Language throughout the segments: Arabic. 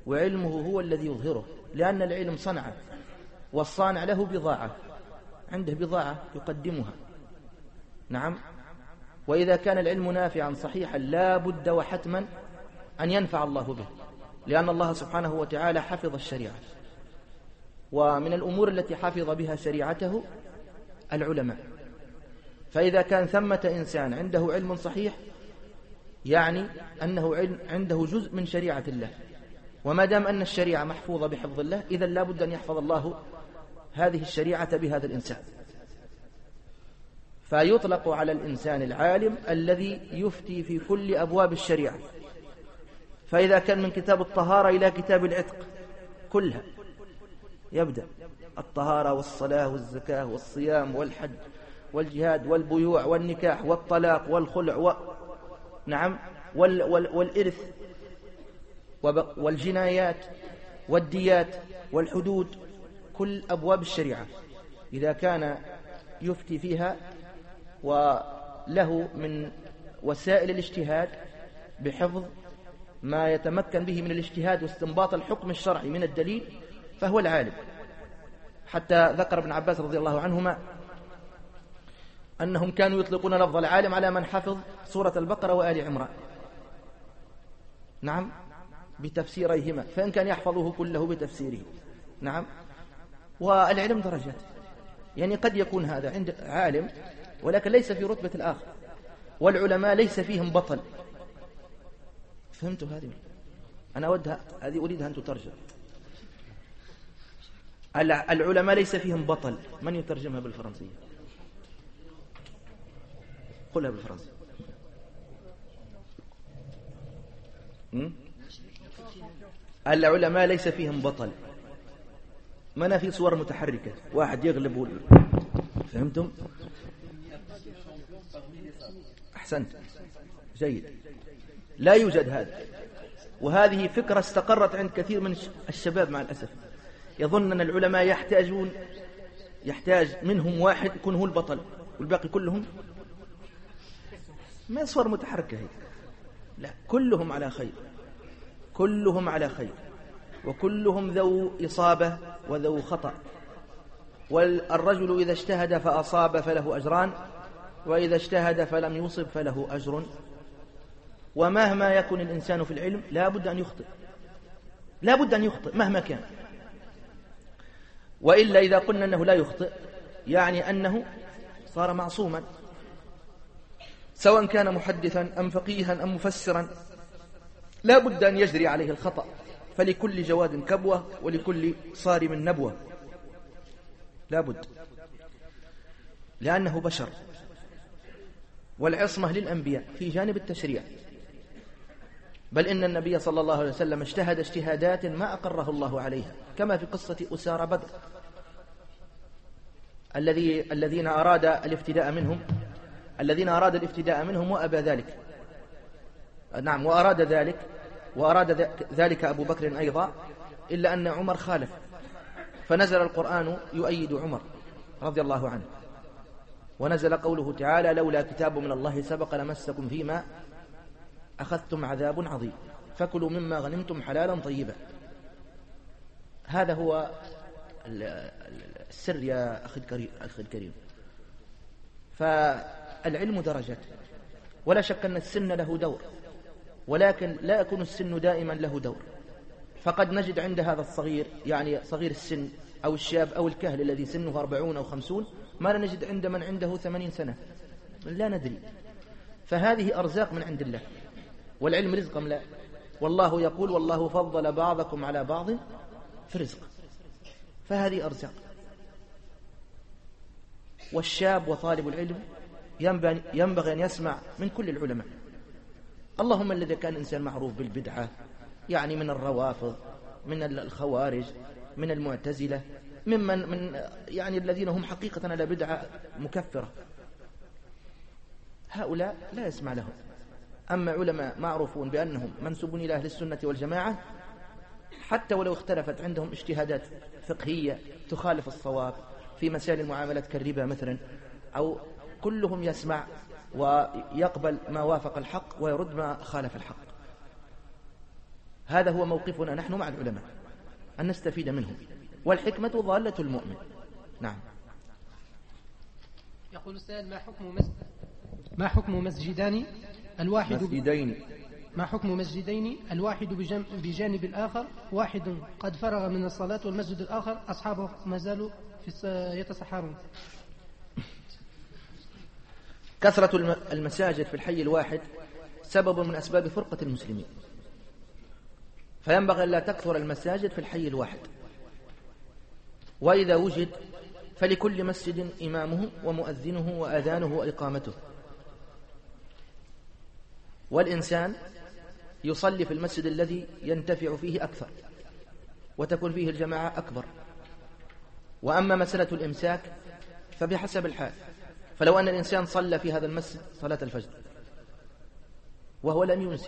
وعلمه هو الذي يظهره، لأن العلم صنعة، والصانع له بضاعة، عنده بضاعة يقدمها. نعم. وإذا كان العلم نافعا صحيحا لا بد وحتما أن ينفع الله به، لأن الله سبحانه وتعالى حفظ الشريعة، ومن الأمور التي حفظ بها شريعته العلماء. فإذا كان ثمة إنسان عنده علم صحيح يعني أنه عنده جزء من شريعة الله، وما دام أن الشريعة محفوظة بحفظ الله إذن لا بد أن يحفظ الله هذه الشريعة بهذا الإنسان. فيطلق على الإنسان العالم الذي يفتي في كل أبواب الشريعة. فإذا كان من كتاب الطهارة إلى كتاب العتق كلها يبدأ، الطهارة والصلاة والزكاة والصيام والحج والجهاد والبيوع والنكاح والطلاق والخلع نعم والإرث والجنايات والديات والحدود، كل أبواب الشريعة إذا كان يفتي فيها وله من وسائل الاجتهاد بحفظ ما يتمكن به من الاجتهاد واستنباط الحكم الشرعي من الدليل فهو العالم. حتى ذكر ابن عباس رضي الله عنهما أنهم كانوا يطلقون لفظ العالم على من حفظ سورة البقرة وآل عمران، نعم، بتفسيريهما، فإن كان يحفظه كله بتفسيره. نعم. والعلم درجات، يعني قد يكون هذا عند عالم ولكن ليس في رتبة الآخر، والعلماء ليس فيهم بطل. فهمتوا هذه؟ أنا هذه أريدها أن تترجم. العلماء ليس فيهم بطل. من يترجمها بالفرنسية؟ قلها بالفرنسية. العلماء ليس فيهم بطل، ما في صور متحركة واحد يغلب. فهمتم؟ أحسنت، جيد. لا يوجد هذا، وهذه فكرة استقرت عند كثير من الشباب مع الأسف، يظن أن العلماء يحتاج منهم واحد يكون هو البطل والباقي كلهم ما صور متحركة هي. لا، كلهم على خير، كلهم على خير، وكلهم ذو إصابة وذو خطأ. والرجل إذا اجتهد فأصاب فله أجران، وإذا اجتهد فلم يصب فله أجر. ومهما يكن الإنسان في العلم لا بد أن يخطئ، لا بد أن يخطئ مهما كان، وإلا إذا قلنا أنه لا يخطئ يعني أنه صار معصوما، سواء كان محدثا أم فقيها أم مفسرا لا بد أن يجري عليه الخطأ، فلكل جواد كبوة ولكل صارم نبوة، لا بد، لأنه بشر. والعصمة للأنبياء في جانب التشريع، بل إن النبي صلى الله عليه وسلم اجتهد اجتهادات ما أقره الله عليها، كما في قصة أسارى بدر الذين أراد الافتداء منهم وأبى ذلك. نعم، وأراد ذلك أبو بكر أيضا، إلا أن عمر خالف، فنزل القرآن يؤيد عمر رضي الله عنه، ونزل قوله تعالى: لولا كتاب من الله سبق لمسكم فيما أخذتم عذاب عظيم فكلوا مما غنمتم حلالا طيبا. هذا هو السر يا أخي الكريم. فالعلم درجات، ولا شك أن السن له دور، ولكن لا يكون السن دائما له دور. فقد نجد عند هذا الصغير، يعني صغير السن أو الشاب أو الكهل الذي سنه 40 أو 50، ما لا نجد عند من عنده 80 سنة، لا ندري. فهذه أرزاق من عند الله، والعلم رزق أم لا؟ والله يقول: والله فضل بعضكم على بعض في الرزق. فهذه أرزاق. والشاب وطالب العلم ينبغي أن يسمع من كل العلماء، اللهم الذي كان إنسان معروف بالبدعة، يعني من الروافض، من الخوارج، من المعتزلة، من يعني الذين هم حقيقة على بدعة مكفرة، هؤلاء لا يسمع لهم. أما علماء معروفون بأنهم منسوبون إلى أهل السنة والجماعة، حتى ولو اختلفت عندهم اجتهادات فقهية تخالف الصواب في مسائل المعاملات كالربا مثلا، أو كلهم يسمع ويقبل ما وافق الحق ويرد ما خالف الحق. هذا هو موقفنا نحن مع العلماء، أن نستفيد منهم، والحكمة ضالة المؤمن. نعم. يقول السائل: ما حكم مسجدين الواحد بجانب الآخر، واحد قد فرغ من الصلاة والمسجد الآخر أصحابه ما زالوا يتسحرون؟ كثرة المساجد في الحي الواحد سبب من أسباب فرقة المسلمين، فينبغي أن لا تكثر المساجد في الحي الواحد، وإذا وجد فلكل مسجد إمامه ومؤذنه وأذانه وإقامته، والإنسان يصلي في المسجد الذي ينتفع فيه أكثر وتكون فيه الجماعة أكبر. وأما مسألة الإمساك فبحسب الحال، فلو أن الإنسان صلى في هذا المسجد صلاة الفجر وهو لم يمسك،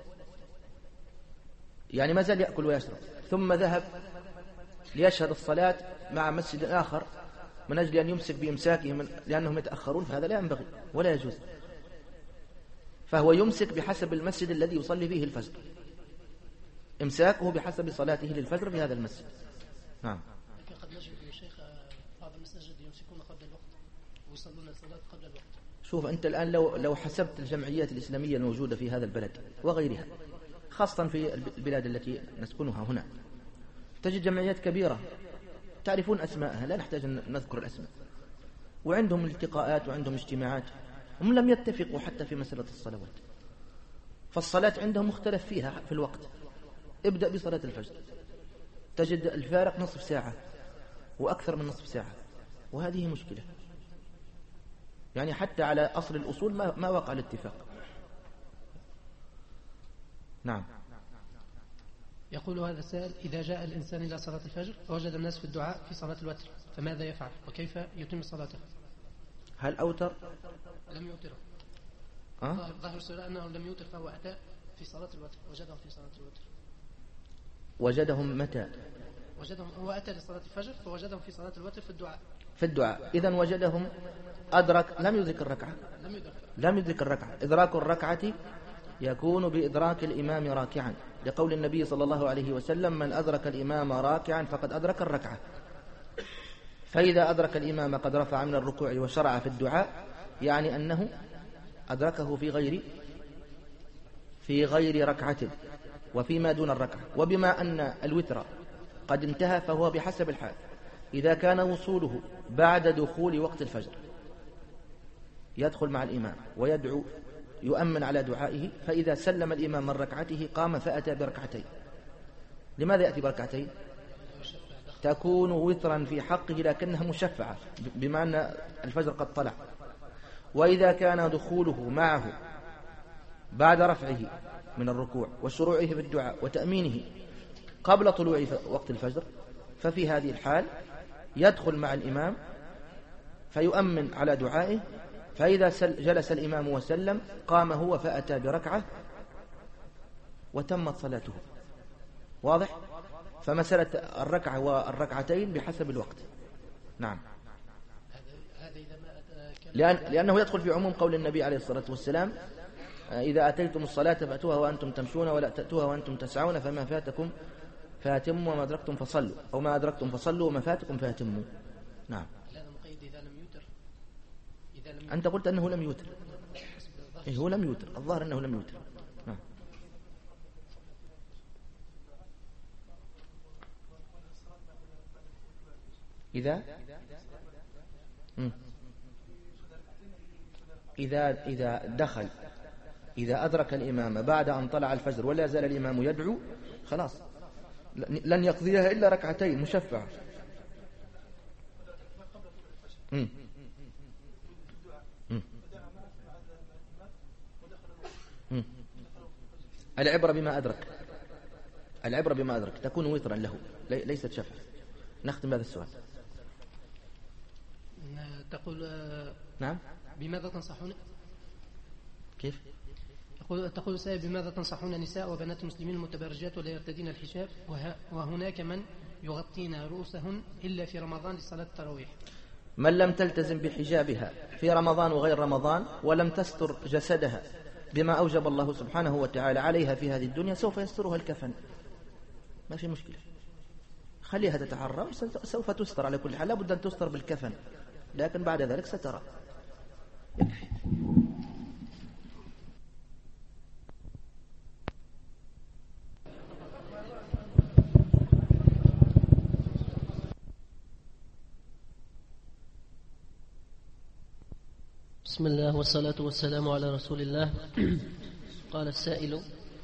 يعني ما زال يأكل ويشرب، ثم ذهب ليشهد الصلاة مع مسجد آخر من أجل أن يمسك بإمساكهم لأنهم يتأخرون، فهذا لا ينبغي ولا يجوز، فهو يمسك بحسب المسجد الذي يصلي فيه الفجر، إمساكه بحسب صلاته للفجر في هذا المسجد. نعم. لكن قد نجد يا شيخ بعض المساجد يمسكون قبل الوقت ويصلون الصلاة قبل الوقت. شوف أنت الآن لو حسبت الجمعيات الإسلامية الموجودة في هذا البلد وغيرها، خاصة في البلاد التي نسكنها هنا، تجد جمعيات كبيرة تعرفون أسماءها، لا نحتاج أن نذكر الأسماء، وعندهم التقاءات وعندهم اجتماعات، هم لم يتفقوا حتى في مسألة الصلوات، فالصلاة عندهم مختلف فيها في الوقت. ابدأ بصلاة الفجر تجد الفارق نصف ساعة وأكثر من نصف ساعة، وهذه مشكلة، يعني حتى على أصل الأصول ما وقع الاتفاق. نعم. يقول هذا السائل: إذا جاء الإنسان إلى صلاة الفجر ووجد الناس في الدعاء في صلاة الوتر فماذا يفعل وكيف يتم صلاته؟ هل أوتر؟ لم يوتر. ظاهر السؤال أنه لم يوتر، فهو أتى في صلاة الوتر، وجدهم في صلاة الوتر. وجدهم متى؟ هو أتى لصلاة الفجر فوجدهم في صلاة الوتر في الدعاء. إذن وجدهم لم يدرك الركعة. لم يدرك الركعة. إدراك الركعة يكون بإدراك الإمام راكعا، لقول النبي صلى الله عليه وسلم: من أدرك الإمام راكعا فقد أدرك الركعة. فإذا أدرك الإمام قد رفع من الركوع وشرع في الدعاء، يعني أنه أدركه في غير ركعة وفيما دون الركعة. وبما أن الوتر قد انتهى فهو بحسب الحال، إذا كان وصوله بعد دخول وقت الفجر يدخل مع الإمام ويدعو يؤمن على دعائه، فإذا سلم الإمام من ركعته قام فأتى بركعتين. لماذا يأتي بركعتين؟ تكون وترا في حقه لكنها مشفعة، بما أن الفجر قد طلع. وإذا كان دخوله معه بعد رفعه من الركوع وشروعه في الدعاء وتأمينه قبل طلوع وقت الفجر، ففي هذه الحال يدخل مع الإمام فيؤمن على دعائه، فإذا جلس الإمام وسلم قام هو فأتى بركعة وتمت صلاته. واضح؟ فمسألة الركعة والركعتين بحسب الوقت. نعم. لأنه يدخل في عموم قول النبي عليه الصلاة والسلام: إذا أتيتم الصلاة فأتوها وأنتم تمشون ولا تأتوها وأنتم تسعون، فما فاتكم فاتموا وما أدركتم فصلوا، أو ما أدركتم فصلوا وما فاتكم فاتموا. نعم. أنت قلت أنه لم يوتر. هو لم يوتر، الظاهر أنه لم يوتر. نعم. إذا دخل، إذا أدرك الإمام بعد أن طلع الفجر ولا زال الإمام يدعو، خلاص لن يقضيها إلا ركعتين مشفعة. العبرة بما أدرك تكون وترا له، ليست شفعة. نختم هذا السؤال. تقول نعم. بماذا تنصحون؟ كيف؟ تقول سائل: بماذا تنصحون نساء وبنات المسلمين المتبرجات ولا يرتدين الحجاب، وهناك من يغطين رؤوسهن إلا في رمضان لصلاة التراويح؟ من لم تلتزم بحجابها في رمضان وغير رمضان ولم تستر جسدها بما أوجب الله سبحانه وتعالى عليها في هذه الدنيا سوف يسترها الكفن، ما في مشكلة، خليها تتعرى سوف تستر على كل حال، لابد أن تستر بالكفن، لكن بعد ذلك سترى. بسم الله والصلاة والسلام على رسول الله. قال السائل: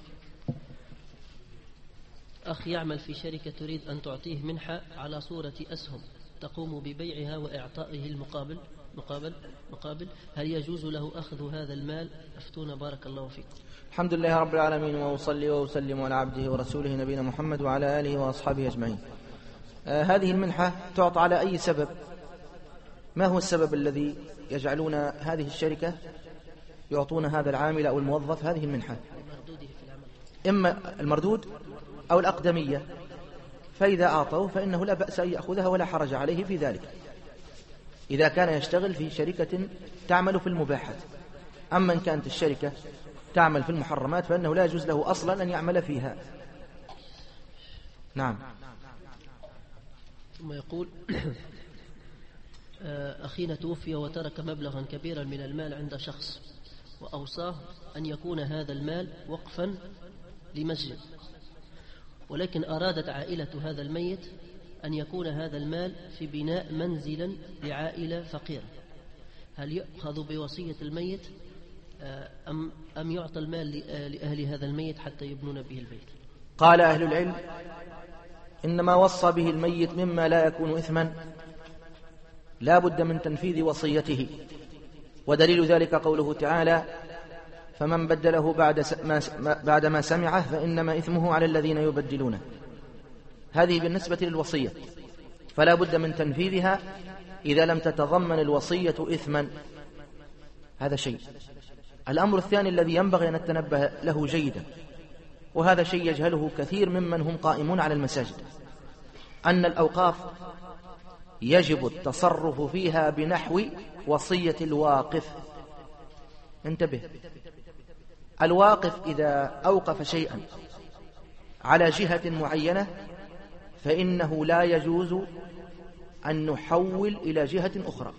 أخ يعمل في شركة تريد أن تعطيه منحة على صورة أسهم تقوم ببيعها وإعطائه المقابل هل يجوز له أخذ هذا المال؟ أفتونا بارك الله فيكم. الحمد لله رب العالمين، وأصلي وأسلم على عبده ورسوله نبينا محمد وعلى آله وأصحابه أجمعين. هذه المنحة تعطى على أي سبب؟ ما هو السبب الذي يجعلون هذه الشركة يعطون هذا العامل أو الموظف هذه المنحة؟ إما المردود أو الأقدمية، فإذا أعطوه فإنه لا بأس أن يأخذها ولا حرج عليه في ذلك إذا كان يشتغل في شركة تعمل في المباحات. أما إن كانت الشركة تعمل في المحرمات فإنه لا يجوز له أصلا أن يعمل فيها. نعم. ثم يقول: أخينا توفي وترك مبلغا كبيرا من المال عند شخص، وأوصاه أن يكون هذا المال وقفا لمسجد، ولكن أرادت عائلة هذا الميت أن يكون هذا المال في بناء منزلا لعائلة فقيرة، هل يؤخذ بوصية الميت أم يعطى المال لأهل هذا الميت حتى يبنون به البيت؟ قال أهل العلم: إنما وصى به الميت مما لا يكون إثما لا بد من تنفيذ وصيته، ودليل ذلك قوله تعالى: فمن بدله بعد ما سمعه فإنما إثمه على الذين يبدلونه. هذه بالنسبة للوصية، فلا بد من تنفيذها إذا لم تتضمن الوصية إثما. هذا شيء. الأمر الثاني الذي ينبغي أن نتنبه له جيدا، وهذا شيء يجهله كثير ممن هم قائمون على المساجد، أن الأوقاف يجب التصرف فيها بنحو وصية الواقف. انتبه، الواقف إذا أوقف شيئا على جهة معينة فإنه لا يجوز أن نحول إلى جهة أخرى.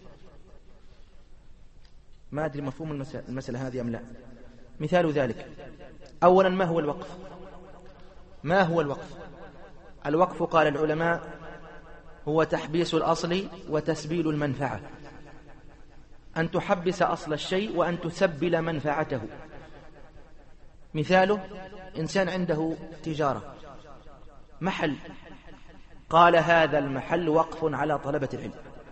ما أدري مفهوم المسألة هذه أم لا. مثال ذلك: أولا، ما هو الوقف؟ ما هو الوقف؟ الوقف قال العلماء هو تحبيس الأصل وتسبيل المنفعة، أن تحبس أصل الشيء وأن تسبل منفعته. مثاله: إنسان عنده تجارة، محل، قال هذا المحل وقف على طلبة العلم،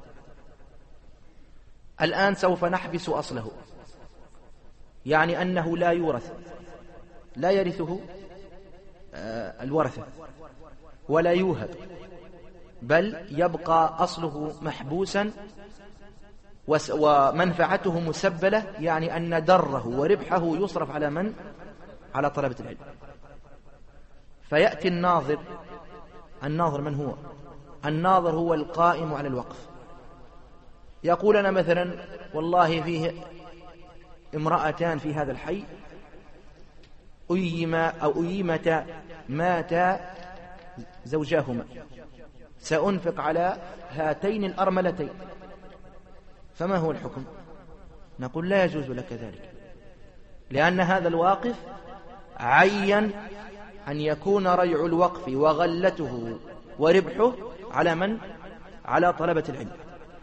الآن سوف نحبس أصله، يعني أنه لا يورث، لا يرثه الورثة ولا يوهب، بل يبقى أصله محبوسا ومنفعته مسبلة، يعني أن دره وربحه يصرف على من؟ على طلبة العلم. فيأتي الناظر. الناظر من هو؟ الناظر هو القائم على الوقف. يقول أنا مثلا والله فيه امرأتان في هذا الحي أيما أو أيمتا ماتا زوجاهما، سأنفق على هاتين الأرملتين، فما هو الحكم؟ نقول لا يجوز لك ذلك، لأن هذا الواقف عين أن يكون ريع الوقف وغلته وربحه على من؟ على طلبة العلم.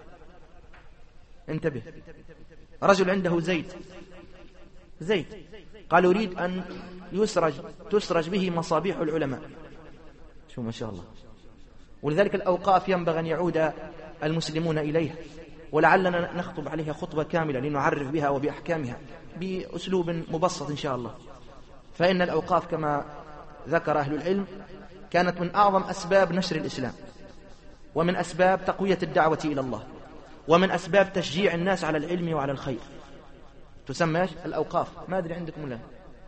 انتبه، رجل عنده زيت قال يريد أن تسرج به مصابيح العلماء. شو ما شاء الله. ولذلك الأوقاف ينبغي أن يعود المسلمون إليها، ولعلنا نخطب عليها خطبة كاملة لنعرف بها وبأحكامها بأسلوب مبسط إن شاء الله. فإن الأوقاف كما ذكر أهل العلم كانت من أعظم أسباب نشر الإسلام، ومن أسباب تقوية الدعوة إلى الله، ومن أسباب تشجيع الناس على العلم وعلى الخير. تسمى الأوقاف. ما أدري عندكم ولا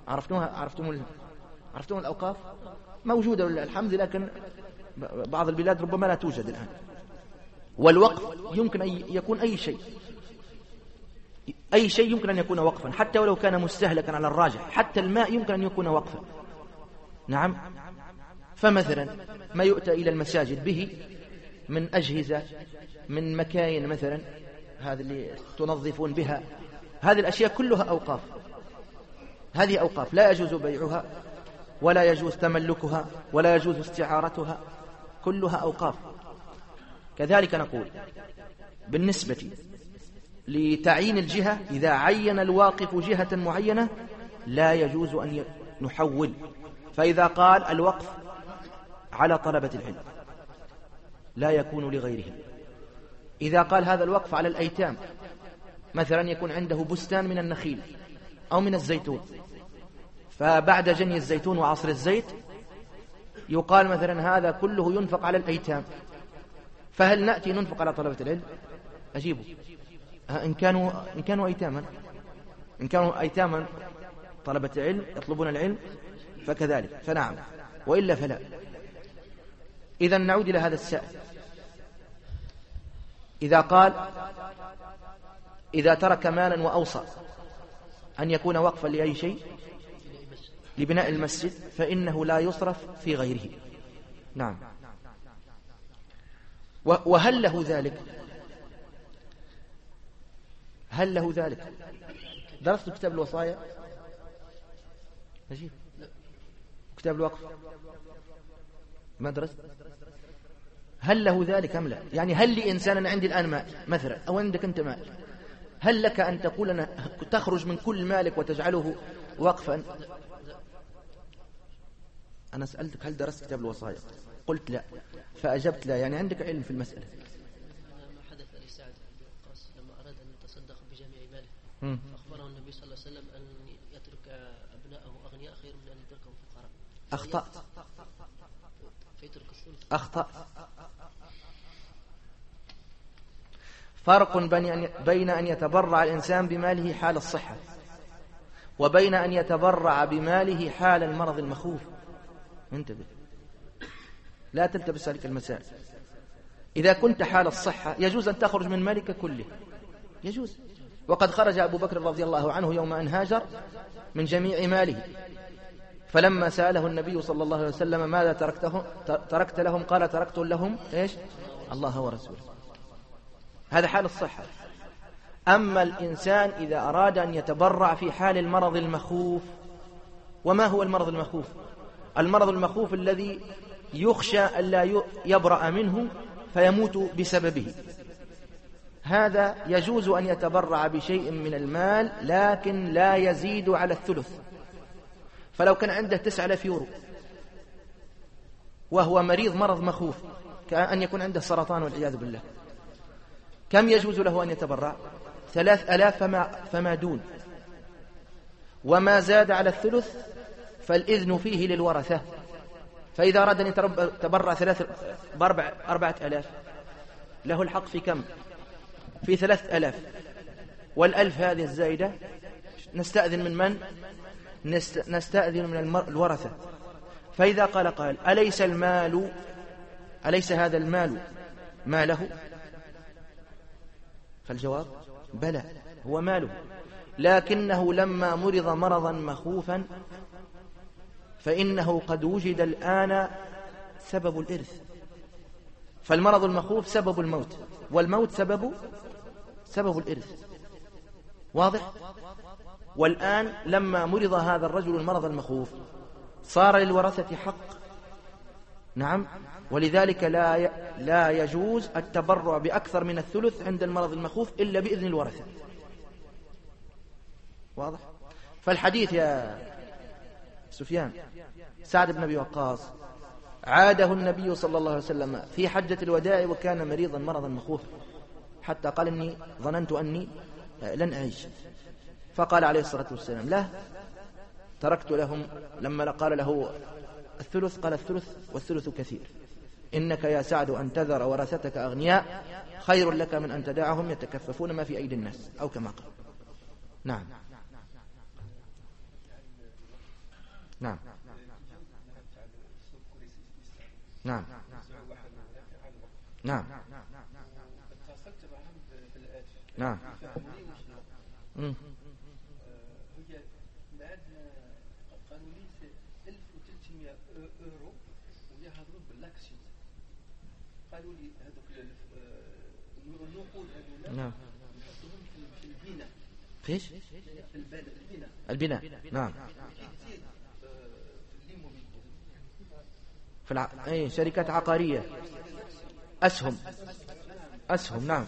عرفتم الأوقاف؟ موجودة ولله الحمد، لكن بعض البلاد ربما لا توجد الآن. والوقف يمكن أن يكون أي شيء، أي شيء يمكن أن يكون وقفا، حتى ولو كان مستهلكا على الراجح، حتى الماء يمكن أن يكون وقفا. نعم. فمثلا ما يؤتى إلى المساجد به من أجهزة، من مكاين مثلا، هذه اللي تنظفون بها، هذه الأشياء كلها أوقاف. هذه أوقاف لا يجوز بيعها ولا يجوز تملكها ولا يجوز استعارتها، كلها أوقاف. كذلك نقول بالنسبة لتعيين الجهة، إذا عين الواقف جهة معينة لا يجوز أن نحول. فإذا قال الوقف على طلبة العلم لا يكون لغيرهم. إذا قال هذا الوقف على الأيتام، مثلا يكون عنده بستان من النخيل أو من الزيتون، فبعد جني الزيتون وعصر الزيت يقال مثلا هذا كله ينفق على الأيتام، فهل نأتي ننفق على طلبة العلم؟ أجيبوا. إن كانوا أيتاما طلبة العلم يطلبون العلم فكذلك، فنعم، وإلا فلا. إذا نعود إلى هذا السائل، إذا قال إذا ترك مالا وأوصى أن يكون وقفا لأي شيء لبناء المسجد فإنه لا يصرف في غيره. نعم. وهل له ذلك؟ هل له ذلك؟ درست كتاب الوصايا؟ نجيب كتاب الوقف؟ ما درست؟ هل له ذلك أم لا؟ يعني هل لإنسان، أنا عندي الآن مال مثلا، أو عندك أنت مال، هل لك أن تقول أنا تخرج من كل مالك وتجعله وقفا؟ أنا سألتك هل درست كتاب الوصايا؟ قلت لا، فأجبت لا، يعني عندك علم في المسألة. ما حدث لسعد بن وقاص لما أراد أن يتصدق بجميع ماله، فأخبره النبي صلى الله عليه وسلم أن يترك أبنائه أغنياء خير من أن يتركهم فقراء. أخطأت. فيترك الثلث. أخطأ. فرق بين أن يتبرع الإنسان بماله حال الصحة وبين أن يتبرع بماله حال المرض المخوف. انتبه، لا تلتبس عليك المسائل. إذا كنت حال الصحة يجوز أن تخرج من مالك كله، يجوز. وقد خرج أبو بكر رضي الله عنه يوم أن هاجر من جميع ماله، فلما سأله النبي صلى الله عليه وسلم ماذا تركت لهم؟ قال تركت لهم إيش؟ الله ورسوله. هذا حال الصحة. أما الإنسان إذا أراد أن يتبرع في حال المرض المخوف، وما هو المرض المخوف؟ المرض المخوف الذي يخشى ألا يبرأ منه فيموت بسببه، هذا يجوز أن يتبرع بشيء من المال لكن لا يزيد على الثلث. فلو كان عنده 9000 يورو وهو مريض مرض مخوف كأن يكون عنده سرطان والعياذ بالله، كم يجوز له أن يتبرع؟ 3000 فما دون، وما زاد على الثلث فالإذن فيه للورثة. فإذا أراد أن يتبرع 4000 له الحق في كم؟ في 3000، والألف هذه الزائدة نستأذن من؟ نستأذن من الورثة. فإذا قال أليس هذا المال ماله؟ فالجواب بلى، هو ماله، لكنه لما مرض مرضا مخوفا فإنه قد وجد الآن سبب الإرث. فالمرض المخوف سبب الموت، والموت سبب الإرث، واضح؟ والآن لما مرض هذا الرجل المرض المخوف صار للورثة حق. نعم. ولذلك لا يجوز التبرع بأكثر من الثلث عند المرض المخوف إلا بإذن الورثة، واضح؟ فالحديث يا سفيان، سعد بن أبي وقاص عاده النبي صلى الله عليه وسلم في حجة الوداع وكان مريضا مرضا مخوفا، حتى قال إني ظننت أني لن أعيش، فقال عليه الصلاة والسلام لا، تركت لهم. لما قال له الثلث قال الثلث والثلث كثير، إنك يا سعد أن تذر ورثتك أغنياء خير لك من أن تدعهم يتكففون ما في أيدي الناس، أو كما قال. نعم. نعم. نعم. نعم. نعم. هي بعدنا قالوا لي 1300 اورو ويهضروا بالاكسيون. قالوا لي هذوك النقود هذولا نعم. نحطهم في البناء. فيش؟ في البناء. البناء. نعم. تزيد ليموبيليتي. في أي شركات عقارية. أسهم. نعم.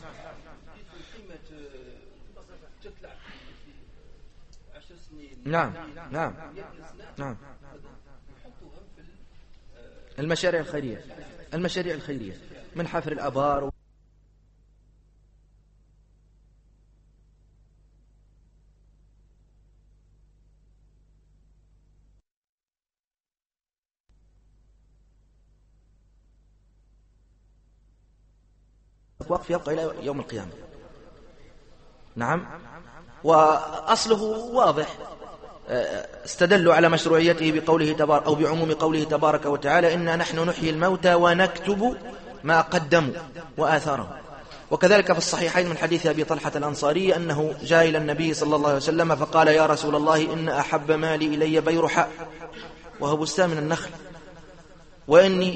نعم. المشاريع الخيرية من حفر الآبار وقف يبقى إلى يوم القيامة. نعم. وأصله واضح، استدلوا على مشروعيته بقوله تبارك أو بعموم قوله تبارك وتعالى إنا نحن نحيي الموتى ونكتب ما قدموا وآثارهم. وكذلك في الصحيحين من حديث أبي طلحة الأنصاري أنه جاء إلى النبي صلى الله عليه وسلم فقال يا رسول الله إن أحب مالي إلي بيرحاء وهو بستان من النخل وإني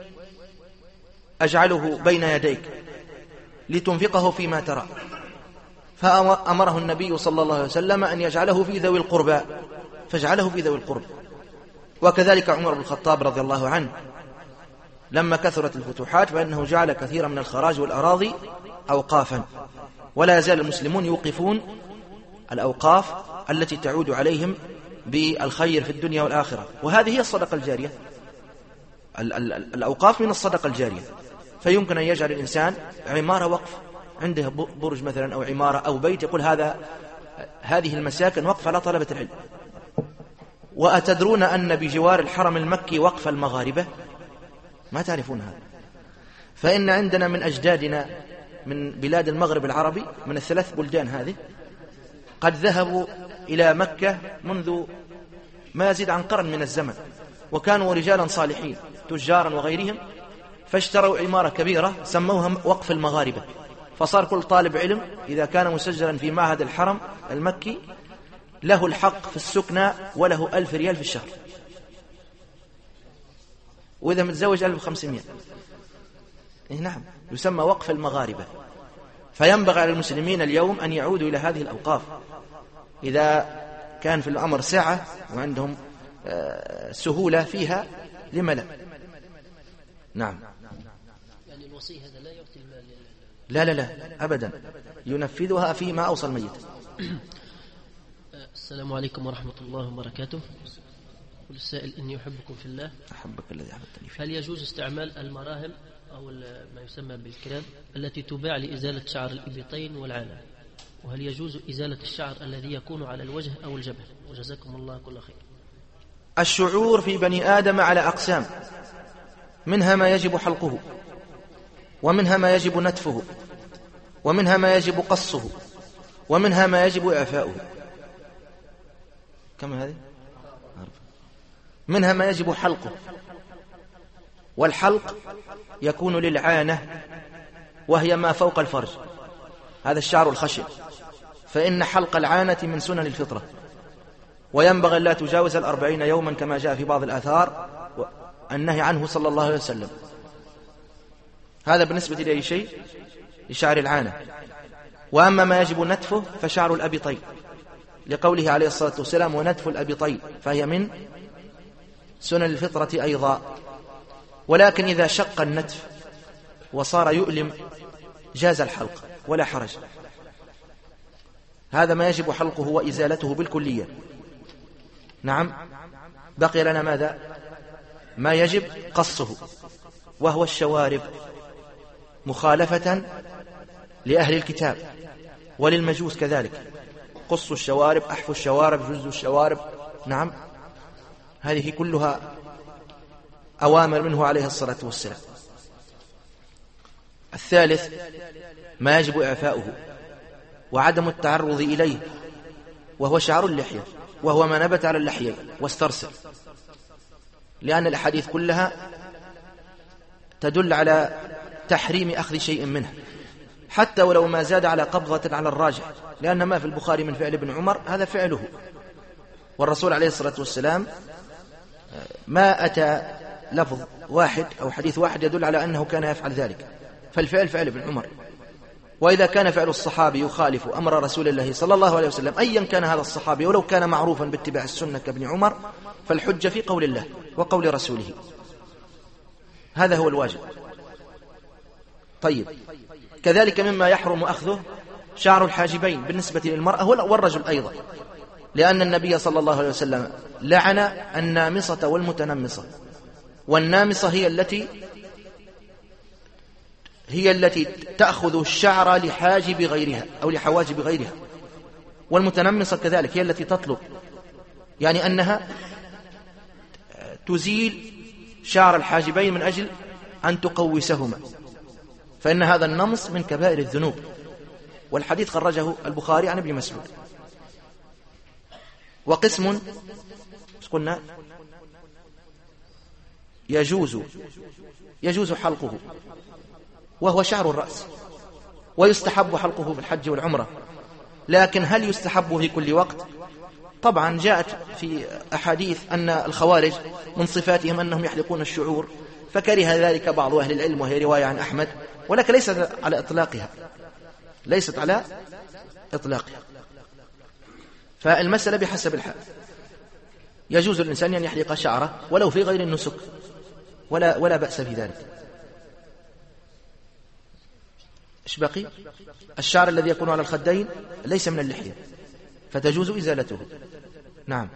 أجعله بين يديك لتنفقه فيما ترى، فأمره النبي صلى الله عليه وسلم أن يجعله في ذوي القربى فاجعله في ذوي القربى. وكذلك عمر بن الخطاب رضي الله عنه لما كثرت الفتوحات فإنه جعل كثيرا من الخراج والأراضي أوقافا، ولا يزال المسلمون يوقفون الأوقاف التي تعود عليهم بالخير في الدنيا والآخرة. وهذه هي الصدقة الجارية، الأوقاف من الصدقة الجارية. فيمكن أن يجعل الإنسان عمارة وقف، عنده برج مثلا أو عمارة أو بيت، يقول هذه المساكن وقف على طلبة العلم. وأتدرون أن بجوار الحرم المكي وقف المغاربة؟ ما تعرفون هذا. فإن عندنا من أجدادنا من بلاد المغرب العربي من الثلاث بلدان هذه قد ذهبوا إلى مكة منذ ما يزيد عن قرن من الزمن، وكانوا رجالا صالحين تجارا وغيرهم، فاشتروا عمارة كبيرة سموها وقف المغاربة. فصار كل طالب علم إذا كان مسجلا في معهد الحرم المكي له الحق في السكنى وله 1000 ريال في الشهر، وإذا متزوج 1500. نعم، يسمى وقف المغاربة. فينبغي على المسلمين اليوم أن يعودوا إلى هذه الأوقاف إذا كان في الأمر سعة وعندهم سهولة فيها، لما لا؟ نعم. يعني الوصي هذا لا يعطي المال؟ لا أبدا، ينفذها فيما أوصى الميت. السلام عليكم ورحمة الله وبركاته. والسائل إني أحبكم في الله. أحبك الذي أحببتني فيه. هل يجوز استعمال المراهم أو ما يسمى بالكريم التي تباع لإزالة شعر الإبطين والعانة؟ وهل يجوز إزالة الشعر الذي يكون على الوجه أو الجبهة؟ وجزاكم الله كل خير. الشعور في بني آدم على أقسام، منها ما يجب حلقه، ومنها ما يجب نتفه، ومنها ما يجب قصه، ومنها ما يجب إعفاؤه. كم هذه؟ منها ما يجب حلقه، والحلق يكون للعانة وهي ما فوق الفرج، هذا الشعر الخشن، فإن حلق العانة من سنن الفطرة، وينبغي لا تجاوز 40 يوما كما جاء في بعض الآثار النهي عنه صلى الله عليه وسلم. هذا بالنسبة لأي شيء لشعر العانة. وأما ما يجب نتفه فشعر الأبطين، لقوله عليه الصلاة والسلام ونتف الأبطين، فهي من سنن الفطرة أيضا. ولكن إذا شق النتف وصار يؤلم جاز الحلق ولا حرج. هذا ما يجب حلقه وإزالته بالكلية. نعم. بقي لنا ماذا؟ ما يجب قصه، وهو الشوارب، مخالفة لأهل الكتاب وللمجوس كذلك. قص الشوارب، أحف الشوارب، جز الشوارب. نعم، هذه كلها أوامر منه عليه الصلاة والسلام. الثالث ما يجب إعفاؤه وعدم التعرض إليه، وهو شعر اللحية، وهو ما نبت على اللحية واسترسل، لأن الأحاديث كلها تدل على تحريم أخذ شيء منه. حتى ولو ما زاد على قبضة على الراجح، لأن ما في البخاري من فعل ابن عمر هذا فعله، والرسول عليه الصلاة والسلام ما أتى لفظ واحد أو حديث واحد يدل على أنه كان يفعل ذلك، فالفعل فعل ابن عمر. وإذا كان فعل الصحابي يخالف أمر رسول الله صلى الله عليه وسلم أيا كان هذا الصحابي ولو كان معروفا باتباع السنة كابن عمر، فالحجة في قول الله وقول رسوله، هذا هو الواجب. طيب، كذلك مما يحرم أخذه شعر الحاجبين بالنسبة للمرأة والرجل أيضا، لأن النبي صلى الله عليه وسلم لعن النامصة والمتنمصة، والنامصة هي التي تأخذ الشعر لحاجب غيرها أو لحواجب غيرها، والمتنمصة كذلك هي التي تطلب، يعني أنها تزيل شعر الحاجبين من أجل أن تقوسهما، فإن هذا النمص من كبائر الذنوب، والحديث خرجه البخاري عن ابن مسعود. وقسم قلنا يجوز حلقه، وهو شعر الرأس، ويستحب حلقه في الحج والعمرة، لكن هل يستحب في كل وقت؟ طبعا جاءت في أحاديث أن الخوارج من صفاتهم أنهم يحلقون الشعور، فكره ذلك بعض أهل العلم، وهي رواية عن أحمد، ولكن ليست على إطلاقها، فالمسألة بحسب الحال. يجوز الإنسان أن يحلق شعره ولو في غير النسك، ولا بأس في ذلك. إيش بقي؟ الشعر الذي يكون على الخدين ليس من اللحية، فتجوز إزالته. نعم.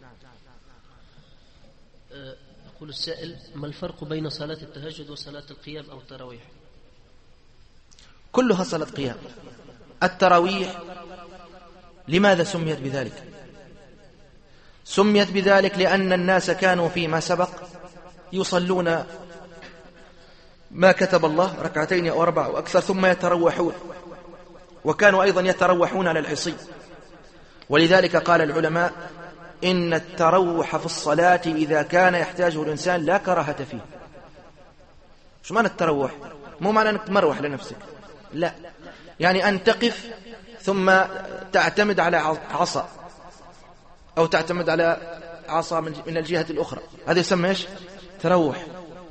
يقول السائل: ما الفرق بين صلاة التهجد وصلاة القيام أو التراويح؟ كلها صلاة قيام. التراويح لماذا سميت بذلك؟ سميت بذلك لأن الناس كانوا فيما سبق يصلون ما كتب الله 2 أو 4 أو أكثر ثم يتروحون، وكانوا أيضا يتروحون على العصي، ولذلك قال العلماء: إن التروح في الصلاة إذا كان يحتاجه الإنسان لا كراهة فيه. شو معنى التروح؟ مو معنى أنك تمروح لنفسك، لا، يعني أن تقف ثم تعتمد على عصا أو تعتمد على عصا من الجهة الأخرى، هذا يسمى إيش؟ تروح،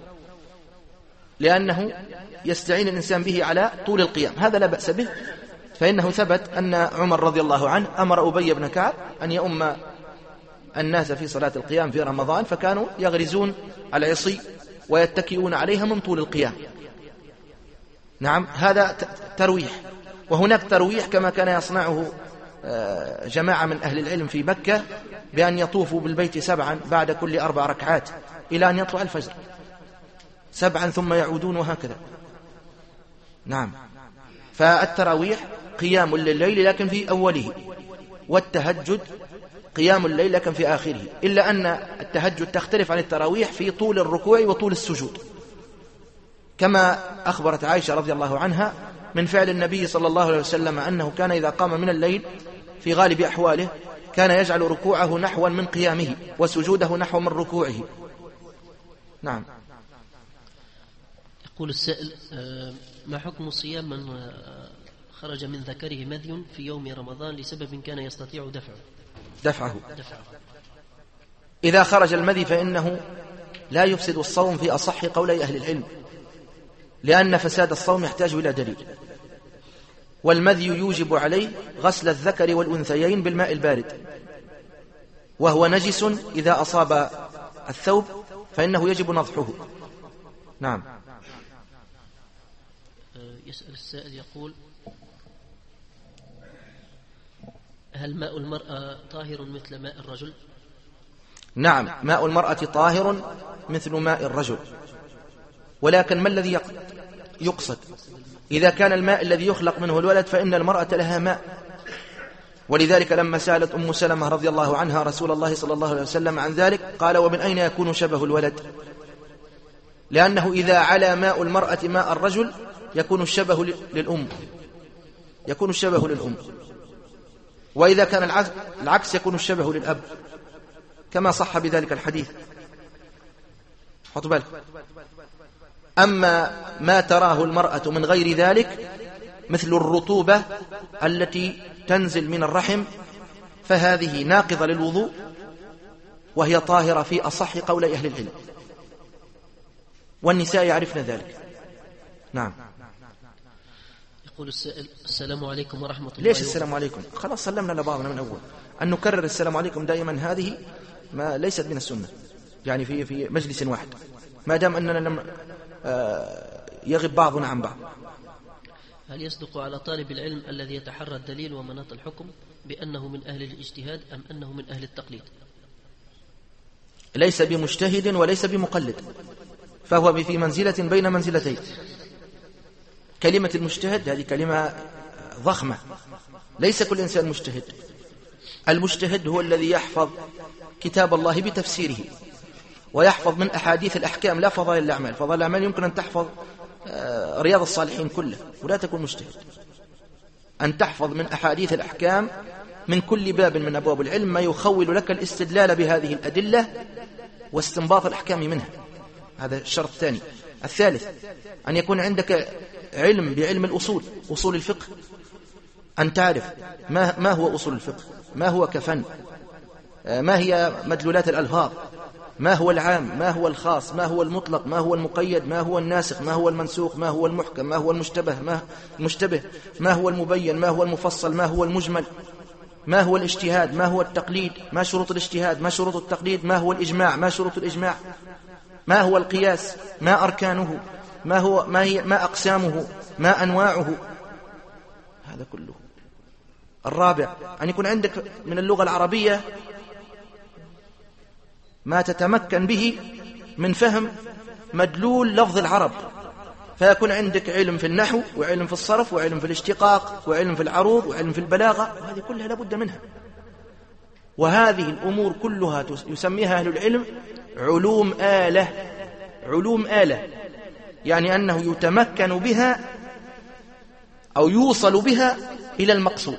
لأنه يستعين الإنسان به على طول القيام، هذا لا بأس به، فإنه ثبت أن عمر رضي الله عنه أمر أبي بن كعب أن يؤم الناس في صلاة القيام في رمضان، فكانوا يغرزون العصي ويتكئون عليها من طول القيام. نعم، هذا ترويح. وهناك ترويح كما كان يصنعه جماعة من أهل العلم في مكة، بأن يطوفوا بالبيت 7 بعد كل 4 ركعات إلى أن يطلع الفجر، 7 ثم يعودون، وهكذا. نعم، فالتراويح قيام لليل لكن في أوله، والتهجد قيام الليل لكن في آخره، إلا أن التهجد تختلف عن التراويح في طول الركوع وطول السجود، كما أخبرت عائشة رضي الله عنها من فعل النبي صلى الله عليه وسلم أنه كان إذا قام من الليل في غالب أحواله كان يجعل ركوعه نحوا من قيامه وسجوده نحو من ركوعه. نعم. يقول السائل: ما حكم صيام من خرج من ذكره مذي في يوم رمضان لسبب كان يستطيع دفعه؟ إذا خرج المذي فإنه لا يفسد الصوم في أصح قولي أهل العلم، لأن فساد الصوم يحتاج إلى دليل، والمذي يوجب عليه غسل الذكر والأنثيين بالماء البارد، وهو نجس إذا أصاب الثوب فإنه يجب نضحه. نعم. يسأل السائل يقول: هل ماء المرأة طاهر مثل ماء الرجل؟ نعم، ماء المرأة طاهر مثل ماء الرجل، ولكن ما الذي يقصد؟ إذا كان الماء الذي يخلق منه الولد فإن المرأة لها ماء، ولذلك لما سألت أم سلمة رضي الله عنها رسول الله صلى الله عليه وسلم عن ذلك قال: ومن أين يكون شبه الولد؟ لأنه إذا على ماء المرأة ماء الرجل يكون الشبه للأم، وإذا كان العكس يكون الشبه للأب، كما صح بذلك الحديث. حطوا بالك. أما ما تراه المرأة من غير ذلك مثل الرطوبة التي تنزل من الرحم، فهذه ناقضة للوضوء وهي طاهرة في أصح قول أهل العلم، والنساء يعرفن ذلك. نعم. يقول السائل: السلام عليكم ورحمة الله. ليش السلام عليكم؟ خلاص سلمنا لبعضنا من أول. أن نكرر السلام عليكم دائما هذه ما ليست من السنة، يعني في مجلس واحد، ما دام أننا لم يغب بعضنا عن بعض. هل يصدق على طالب العلم الذي يتحرى الدليل ومناط الحكم بأنه من أهل الاجتهاد أم أنه من أهل التقليد؟ ليس بمجتهد وليس بمقلد، فهو في منزلة بين منزلتين. كلمة المجتهد هذه كلمة ضخمة، ليس كل إنسان مجتهد. المجتهد هو الذي يحفظ كتاب الله بتفسيره، ويحفظ من أحاديث الأحكام، لا فضائل الأعمال. فضائل الأعمال يمكن أن تحفظ رياض الصالحين كله ولا تكون مجتهد. أن تحفظ من أحاديث الأحكام من كل باب من أبواب العلم ما يخول لك الاستدلال بهذه الأدلة واستنباط الأحكام منها. هذا الشرط الثاني. الثالث أن يكون عندك علم بعلم الأصول، أصول الفقه، أن تعرف ما هو أصول الفقه، ما هو كفن، ما هي مدلولات الألفاظ، ما هو العام، ما هو الخاص، ما هو المطلق، ما هو المقيد، ما هو الناسخ، ما هو المنسوخ، ما هو المحكم، ما هو المشتبه، ما هو المبين، ما هو المفصل، ما هو المجمل، ما هو الاجتهاد، ما هو التقليد، ما شروط الاجتهاد، ما شروط التقليد، ما هو الإجماع، ما شروط الإجماع، ما هو القياس، ما أركانه، ما أقسامه، ما أنواعه، هذا كله. الرابع أن يكون عندك من اللغة العربية ما تتمكن به من فهم مدلول لفظ العرب، فيكون عندك علم في النحو وعلم في الصرف وعلم في الاشتقاق وعلم في العروض وعلم في البلاغة، وهذه كلها لابد منها. وهذه الأمور كلها يسميها أهل العلم علوم آلة. علوم آلة يعني أنه يتمكن بها أو يوصل بها إلى المقصود.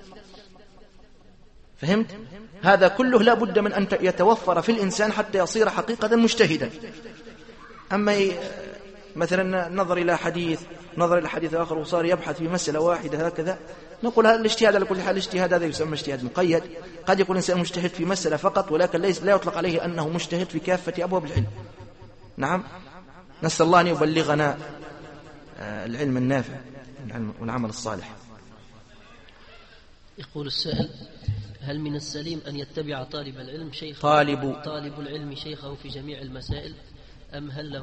فهمت؟ هذا كله لا بد من أن يتوفر في الإنسان حتى يصير حقيقة مجتهدا. أما مثلا نظر إلى حديث آخر وصار يبحث في مسألة واحدة هكذا، نقول هذا الاجتهاد على كل حال، الاجتهاد هذا يسمى اجتهاد مقيد. قد يكون الإنسان مجتهد في مسألة فقط، ولكن لا يطلق عليه أنه مجتهد في كافة أبواب العلم. نعم. نسأل الله أن يبلغنا العلم النافع والعمل الصالح. يقول السائل: هل من السليم أن يتبع طالب العلم طالب العلم شيخه في جميع المسائل، أم هل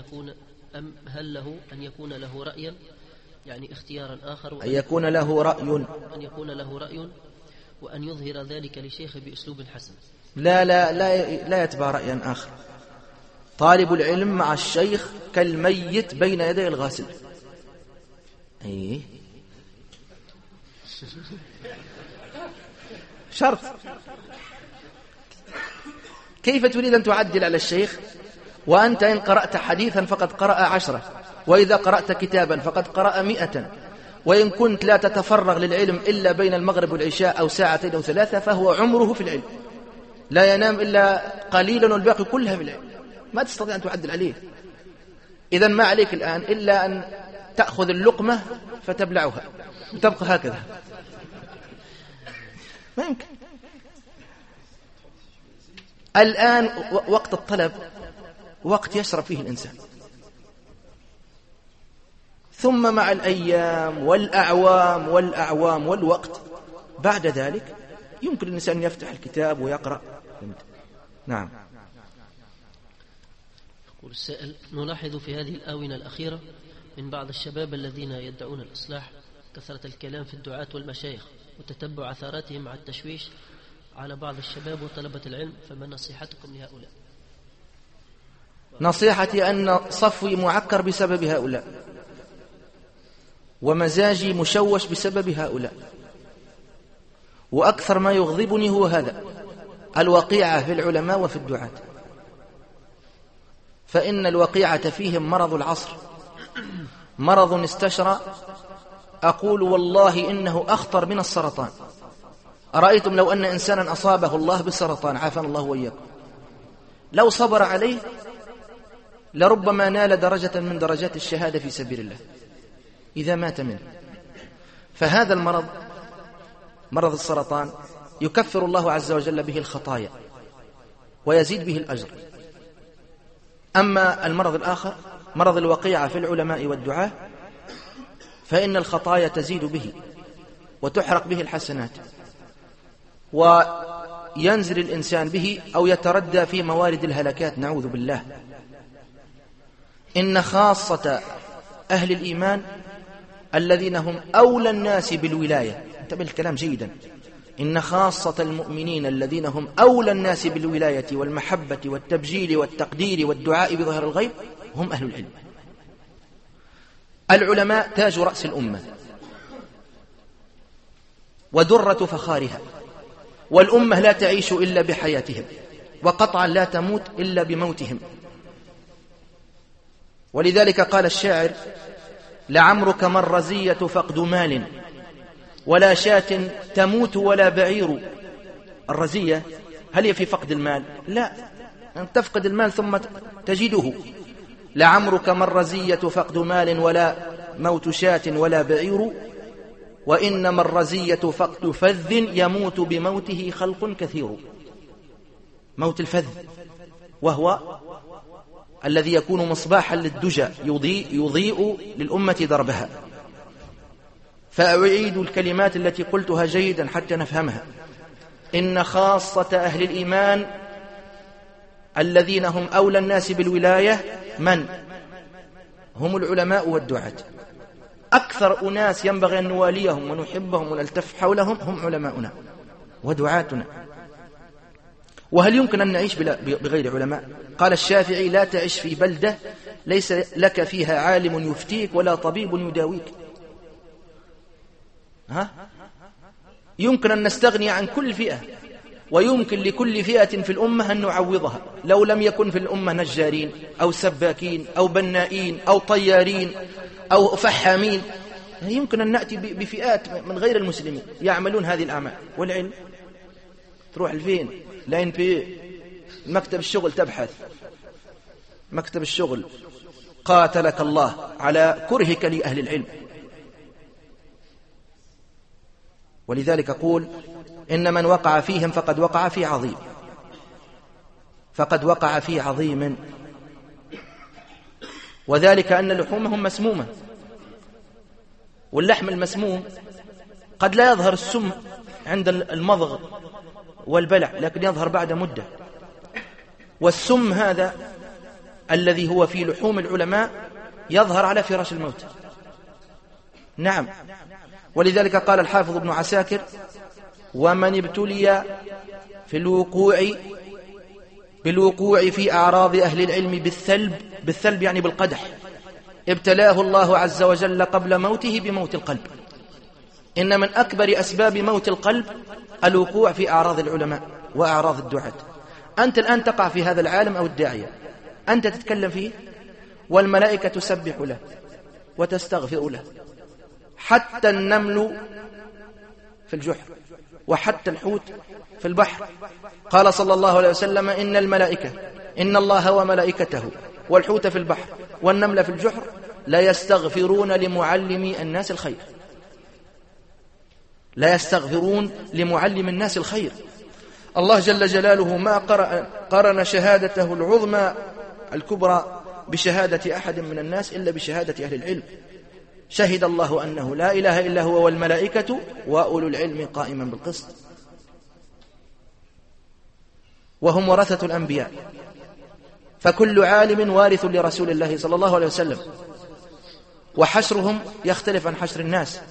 له أن يكون له رأيا، يعني اختيارا آخر، أن يكون له رأي وأن يظهر ذلك لشيخه بأسلوب حسن؟ لا يتبع رأيا آخر. طالب العلم مع الشيخ كالميت بين يدي الغاسل. شرط. كيف تريد أن تعدل على الشيخ وأنت إن قرأت حديثا فقد قرأ 10، وإذا قرأت كتابا فقد قرأ 100، وإن كنت لا تتفرغ للعلم إلا بين المغرب والعشاء أو 2 أو 3، فهو عمره في العلم، لا ينام إلا قليلا والباقي كلها في العلم، ما تستطيع أن تعدل عليه. إذا ما عليك الآن إلا أن تأخذ اللقمة فتبلعها وتبقى هكذا، ما يمكن. الآن وقت الطلب وقت يشرب فيه الإنسان، ثم مع الأيام والأعوام والوقت بعد ذلك يمكن الإنسان أن يفتح الكتاب ويقرأ. نعم. يقول السائل: نلاحظ في هذه الآونة الأخيرة من بعض الشباب الذين يدعون الإصلاح كثرة الكلام في الدعاة والمشايخ وتتبع أثاراتهم مع التشويش على بعض الشباب وطلبة العلم، فما نصيحتكم لهؤلاء؟ نصيحتي أن صفوي معكر بسبب هؤلاء، ومزاجي مشوش بسبب هؤلاء، وأكثر ما يغضبني هو هذا، الوقيعة في العلماء وفي الدعاة، فإن الوقيعة فيهم مرض العصر، مرض استشرى، أقول والله إنه أخطر من السرطان. أرأيتم لو أن إنسانا أصابه الله بالسرطان، عافانا الله وإياكم، لو صبر عليه لربما نال درجة من درجات الشهادة في سبيل الله إذا مات منه. فهذا المرض، مرض السرطان، يكفر الله عز وجل به الخطايا ويزيد به الأجر. أما المرض الآخر، مرض الوقيعة في العلماء والدعاة، فإن الخطايا تزيد به وتحرق به الحسنات، وينزل الإنسان به أو يتردى في موارد الهلكات، نعوذ بالله. إن خاصة أهل الإيمان الذين هم أولى الناس بالولاية، انتبه الكلام جيدا، إن خاصة المؤمنين الذين هم أولى الناس بالولاية والمحبة والتبجيل والتقدير والدعاء بظهر الغيب هم أهل العلم. العلماء تاج رأس الأمة ودرة فخارها، والأمة لا تعيش إلا بحياتهم، وقطعا لا تموت إلا بموتهم. ولذلك قال الشاعر: لعمرك ما الرزية فقد مال، ولا شاة تموت ولا بعير. الرزية هل هي في فقد المال؟ لا، أن تفقد المال ثم تجده. لعمرك ما الرزية فقد مال، ولا موت شاة ولا بعير، وإنما الرزية فقد فذ يموت بموته خلق كثير. موت الفذ وهو الذي يكون مصباحا للدجى، يضيء للأمة دربها. فأعيد الكلمات التي قلتها جيدا حتى نفهمها. إن خاصة أهل الإيمان الذين هم أولى الناس بالولاية من؟ هم العلماء والدعاة. أكثر أناس ينبغي أن نواليهم ونحبهم ونلتف حولهم هم علماؤنا ودعاتنا. وهل يمكن أن نعيش بغير علماء؟ قال الشافعي: لا تعيش في بلدة ليس لك فيها عالم يفتيك ولا طبيب يداويك. يمكن أن نستغني عن كل فئة، ويمكن لكل فئة في الأمة أن نعوضها. لو لم يكن في الأمة نجارين أو سباكين أو بنائين أو طيارين أو فحامين، يمكن أن نأتي بفئات من غير المسلمين يعملون هذه الأعمال. والعلم تروح لفين؟ لين في مكتب الشغل تبحث، مكتب الشغل قاتلك الله على كرهك لأهل العلم. ولذلك أقول: إن من وقع فيهم فقد وقع في عظيم، فقد وقع في عظيم. وذلك أن لحومهم مسمومة، واللحم المسموم قد لا يظهر السم عند المضغ والبلع، لكن يظهر بعد مدة. والسم هذا الذي هو في لحوم العلماء يظهر على فراش الموت. نعم. ولذلك قال الحافظ ابن عساكر: ومن ابتلي في بالوقوع في أعراض أهل العلم بالثلب يعني بالقدح، ابتلاه الله عز وجل قبل موته بموت القلب. إن من أكبر أسباب موت القلب الوقوع في أعراض العلماء وأعراض الدعاة. أنت الآن تقع في هذا العالم أو الداعية، أنت تتكلم فيه والملائكة تسبح له وتستغفر له، حتى النمل في الجحر وحتى الحوت في البحر. قال صلى الله عليه وسلم: إن الله وملائكته والحوت في البحر والنمل في الجحر لا يستغفرون لمعلم الناس الخير. لا يستغفرون لمعلم الناس الخير. الله جل جلاله ما قرن شهادته العظمى الكبرى بشهادة أحد من الناس إلا بشهادة أهل العلم. شهد الله أنه لا إله إلا هو والملائكة وأولو العلم قائما بالقسط. وهم ورثة الأنبياء، فكل عالم وارث لرسول الله صلى الله عليه وسلم، وحشرهم يختلف عن حشر الناس،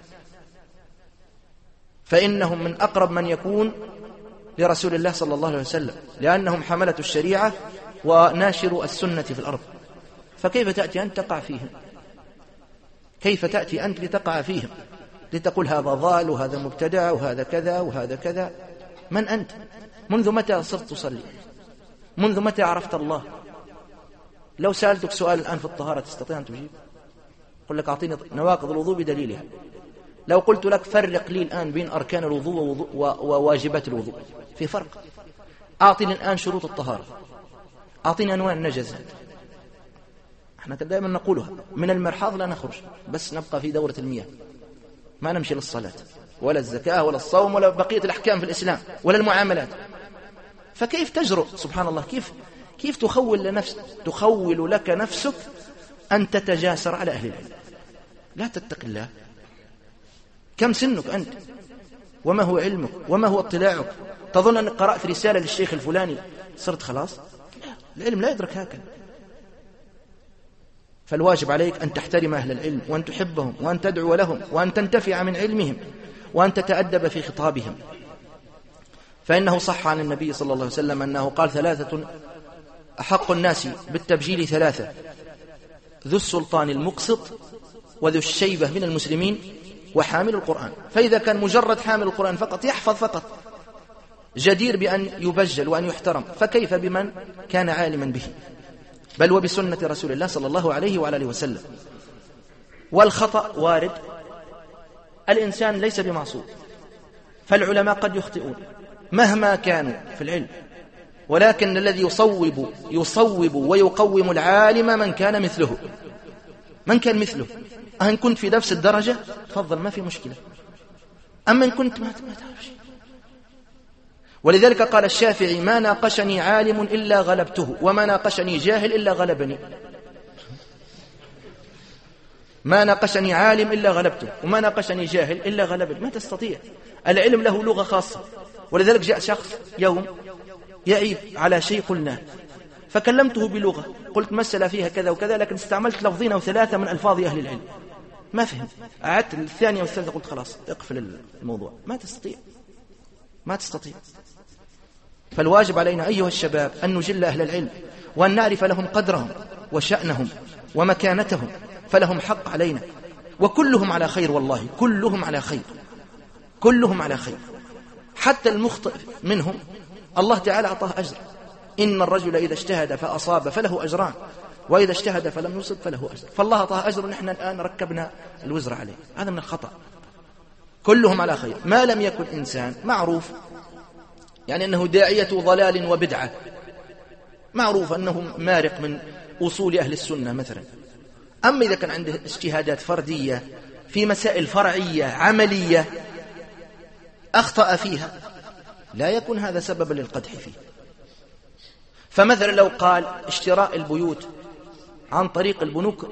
فإنهم من أقرب من يكون لرسول الله صلى الله عليه وسلم، لأنهم حملة الشريعة وناشر السنة في الأرض. فكيف تأتي أنت تقع فيهم؟ كيف تأتي أنت لتقع فيهم، لتقول هذا ضال وهذا مبتدع وهذا كذا وهذا كذا؟ من أنت؟ منذ متى صرت تصلي؟ منذ متى عرفت الله؟ لو سألتك سؤال الآن في الطهارة تستطيع أن تجيب؟ قل لك أعطيني نواقض الوضوء بدليلها. لو قلت لك فرق لي الآن بين أركان الوضوء وواجبات الوضوء، في فرق. أعطيني الآن شروط الطهارة، أعطيني أنواع النجاسات. احنا دائما نقولها، من المرحاض لا نخرج، بس نبقى في دورة المياه. ما نمشي للصلاة ولا الزكاة ولا الصوم ولا بقية الأحكام في الإسلام ولا المعاملات. فكيف تجرؤ سبحان الله، كيف تخول لك نفسك أن تتجاسر على أهل العلم؟ لا تتق الله. كم سنك أنت؟ وما هو علمك؟ وما هو اطلاعك؟ تظن أنك قرأت رسالة للشيخ الفلاني صرت خلاص؟ لا، العلم لا يدرك هكذا. فالواجب عليك أن تحترم أهل العلم وأن تحبهم وأن تدعو لهم وأن تنتفع من علمهم وأن تتأدب في خطابهم. فإنه صح عن النبي صلى الله عليه وسلم أنه قال: 3 أحق الناس بالتبجيل 3، ذو السلطان المقسط، وذو الشيبة من المسلمين، وحامل القرآن. فإذا كان مجرد حامل القرآن فقط يحفظ فقط جدير بأن يبجل وأن يحترم، فكيف بمن كان عالما به بل وبسنة رسول الله صلى الله عليه وعلى آله وسلم. والخطأ وارد، الإنسان ليس بمعصوم، فالعلماء قد يخطئون مهما كانوا في العلم، ولكن الذي يصوب ويقوم العالم من كان مثله. من كان مثله، أن كنت في نفس الدرجة تفضل ما في مشكلة، أما إن كنت ما تعرف شيء. ولذلك قال الشافعي: ما ناقشني عالم إلا غلبته، وما ناقشني جاهل إلا غلبني. ما ناقشني عالم إلا غلبته، وما ناقشني جاهل إلا غلبني. ما تستطيع. العلم له لغة خاصة. ولذلك جاء شخص يوم يعيب على شيء قلناه، فكلمته بلغة، قلت مسألة فيها كذا وكذا، لكن استعملت لفظين أو 3 من ألفاظ أهل العلم، ما فهم. أعدت الثانية والثالثة قلت خلاص اقفل الموضوع. ما تستطيع. فالواجب علينا أيها الشباب أن نجل أهل العلم وأن نعرف لهم قدرهم وشأنهم ومكانتهم، فلهم حق علينا، وكلهم على خير، والله كلهم على خير، كلهم على خير. حتى المخطئ منهم الله تعالى أعطاه أجر. إن الرجل إذا اجتهد فأصاب فله أجران، وإذا اجتهد فلم يصب فله أجر. فالله أعطاه أجر، ونحن الآن ركبنا الوزر عليه. هذا من الخطأ. كلهم على خير ما لم يكن إنسان معروف يعني أنه داعية ضلال وبدعة، معروف أنه مارق من أصول أهل السنة مثلا. أما إذا كان عنده اجتهادات فردية في مسائل فرعية عملية أخطأ فيها، لا يكون هذا سببا للقدح فيه. فمثلا لو قال اشتراء البيوت عن طريق البنوك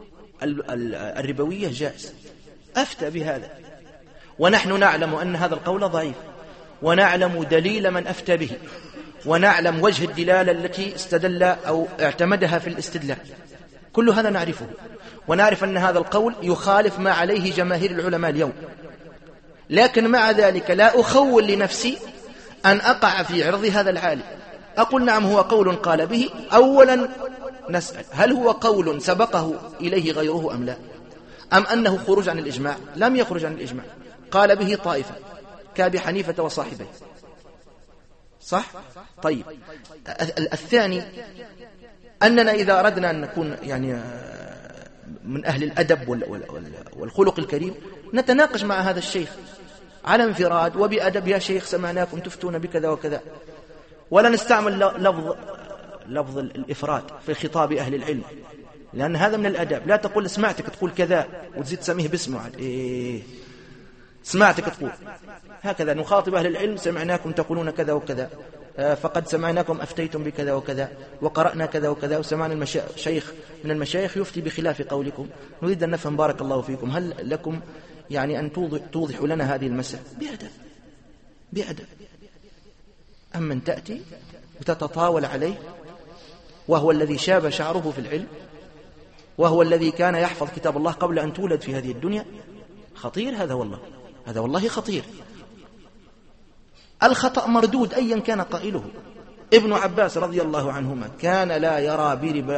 الربوية جائز، أفتى بهذا، ونحن نعلم أن هذا القول ضعيف، ونعلم دليل من أفتى به، ونعلم وجه الدلالة التي استدل أو اعتمدها في الاستدلال. كل هذا نعرفه، ونعرف أن هذا القول يخالف ما عليه جماهير العلماء اليوم. لكن مع ذلك لا أخول لنفسي أن أقع في عرض هذا العالم. أقول نعم هو قول قال به، أولا نسأل هل هو قول سبقه إليه غيره أم لا، أم أنه خروج عن الإجماع؟ لم يخرج عن الإجماع، قال به طائفة كأبي حنيفة وصاحبه، صح؟ طيب، الثاني أننا إذا أردنا أن نكون يعني من أهل الأدب والخلق الكريم نتناقش مع هذا الشيخ على انفراد وبأدب: يا شيخ سمعناكم تفتون بكذا وكذا، ولا نستعمل لفظ الإفراد في خطاب أهل العلم، لأن هذا من الأدب. لا تقول سمعتك تقول كذا وتزيد تسميه باسمه. سمعتك تقول هكذا. نخاطب أهل العلم: سمعناكم تقولون كذا وكذا، فقد سمعناكم أفتيتم بكذا وكذا، وقرأنا كذا وكذا، وسمعنا شيخ من المشايخ يفتي بخلاف قولكم. نريد أن نفهم بارك الله فيكم، هل لكم يعني أن توضحوا لنا هذه المسألة بأدب. أما أن تأتي وتتطاول عليه، وهو الذي شاب شعره في العلم، وهو الذي كان يحفظ كتاب الله قبل أن تولد في هذه الدنيا، خطير هذا والله خطير. الخطأ مردود أيا كان قائله. ابن عباس رضي الله عنهما كان لا يرى